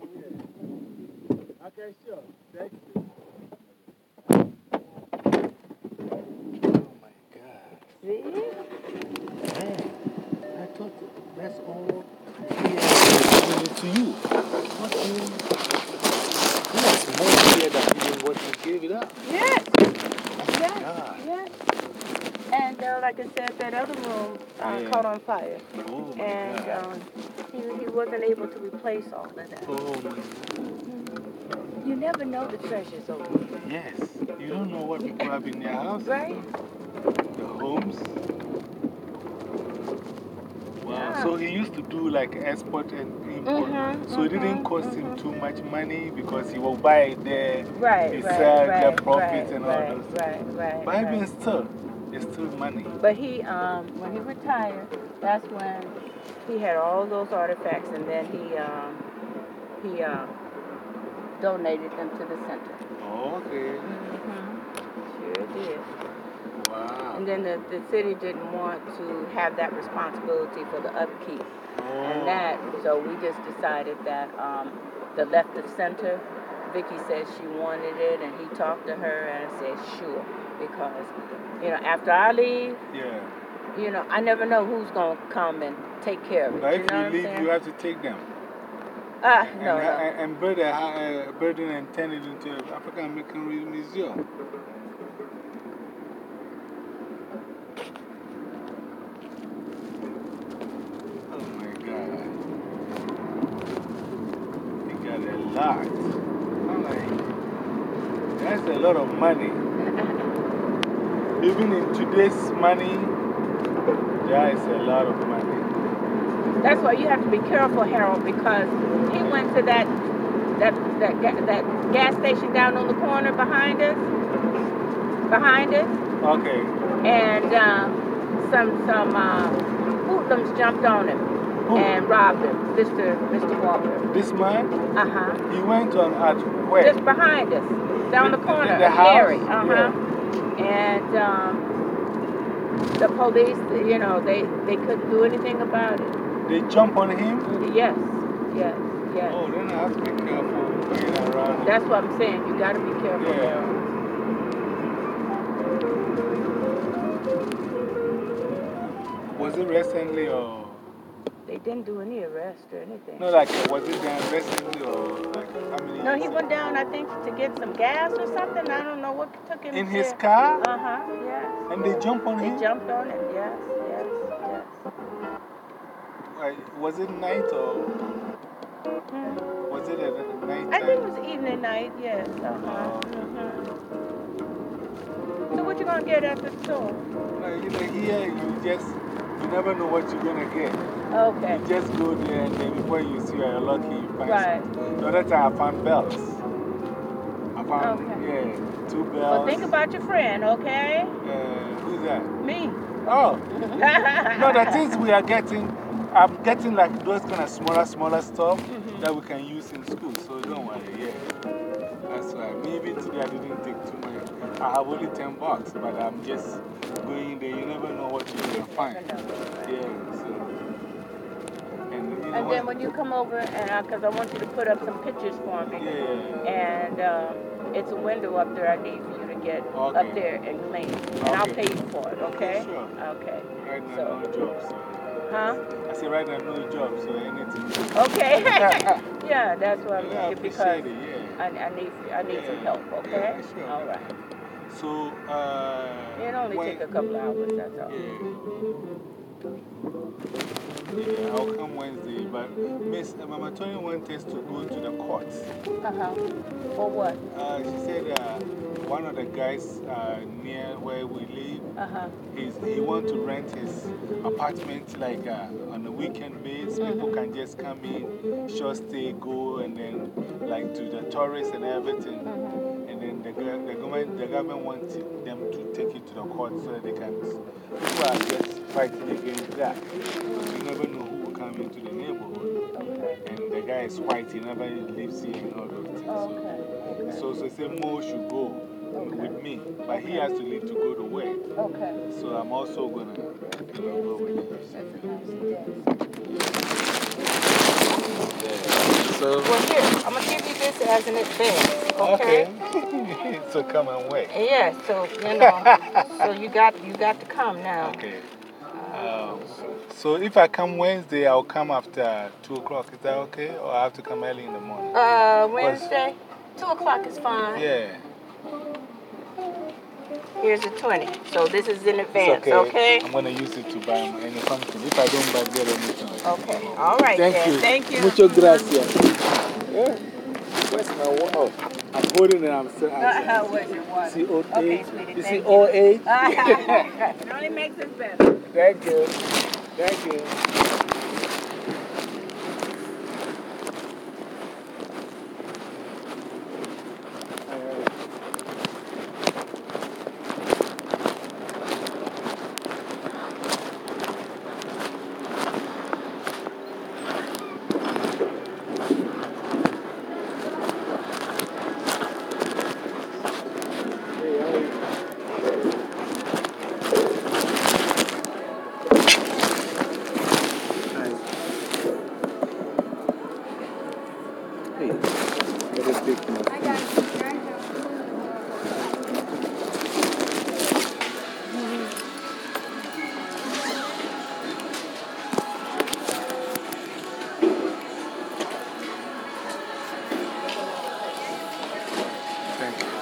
Okay, sure. Thank you. Oh my God. See? Man, I thought that's all giving it to you. What do you? That's more here than even what you gave it up. Yes. Oh my God. Yes. And like I said, that other room caught on fire. Oh my And God. he wasn't able to replace all of that. Oh my God. You never know the treasures over here. Yes. You don't know what people have in their house. Right? The homes. Wow. Yeah. So he used to do like export and import. So it didn't cost him too much money because he will buy it there. Right, He right, sell right, the profits and all right, those things. right. But even still, it's still money. But he, when he retired, that's when he had all those artifacts, and then he donated them to the center. Oh, okay. Sure did. Wow. And then the city didn't want to have that responsibility for the upkeep. And that, so we just decided that the left of center, Vicky said she wanted it, and he talked to her and said sure, because, you know, after I leave, you know, I never know who's going to come and take care of it. But you if know you what leave, I'm you have to take them. No. And build a building and turn it into an African American museum. Oh my God. He got a lot. I'm like, that's a lot of money. Even in today's money, there is a lot of money. That's why you have to be careful, Harold, because he went to that gas station down on the corner behind us. Okay. And some hoodlums jumped on him and robbed him, Mr. Walker. This man? Uh-huh. He went on at where? Just behind us, down the corner. In the house? Gary. And the police, you know, they couldn't do anything about it. They jump on him? Yes. Oh, then I have to be careful going around. That's what I'm saying. You got to be careful. Yeah. Was it recently or? They didn't do any arrest or anything. No, like, was it done recently or like how many No, years he went down, I think, to get some gas or something. I don't know what took him in there. his car? Yes. And they jump on him? They jumped on him, yes. Was it night or? Was it at night time? I think it was evening night, yes. So what you going to get at the store? You know, here you never know what you're going to get. Okay. You just go there and then before you see you're lucky, you find something. The other time I found belts. I found, 2 belts. Well, think about your friend, okay? Who's that? Me. Oh. No, the things we are getting, I'm getting like those kind of smaller stuff that we can use in school. So don't worry, That's why. Maybe today I didn't take too much. I have only $10, but I'm just going there. You never know what you're going to find. So. And then when you come over, and because I want you to put up some pictures for me. And it's a window up there I need for you to get up there and clean. And I'll pay you for it, okay? Sure. Okay. Right now, no job, so. Huh? I said right now, no job, so anything. Okay. Yeah, that's what I'm thinking because I need some help, okay? Sure. All right. So, it only take a couple hours, that's all. I'll come Wednesday, but Miss Mama Tony wanted us to go to the courts. For what? She said one of the guys near where we live, he wants to rent his apartment like on a weekend basis. People can just come in, short stay, go, and then like to the tourists and everything. And then the government wants them to take it to the court so that they can. People are just fighting against that. Because you never know who will come into the neighborhood. And the guy is white, he never lives here and all those things. So they say Mo should go with me. me, but he has to leave to go to work. Okay. So I'm also going to go with him. So, Well, here, I'm going to give you this as an advance, okay? So come and wait. Yeah, so, you know, so you got to come now. Okay. So if I come Wednesday, I'll come after 2 o'clock. Is that okay? Or I have to come early in the morning? Wednesday, 2 o'clock is fine. Yeah. Here's the 20. So this is in It's advance, okay? I'm going to use it to buy any something. If I don't buy, get anything. Okay. All right, Thank then. you. Thank you. Mucho gracias. Yeah. Where's my water? Oh, I'm holding it. I'm still. Where's your water? See, old Okay, age. sweetie, You thank see, old age? It only makes us better. Thank you. Thank you. Thank you.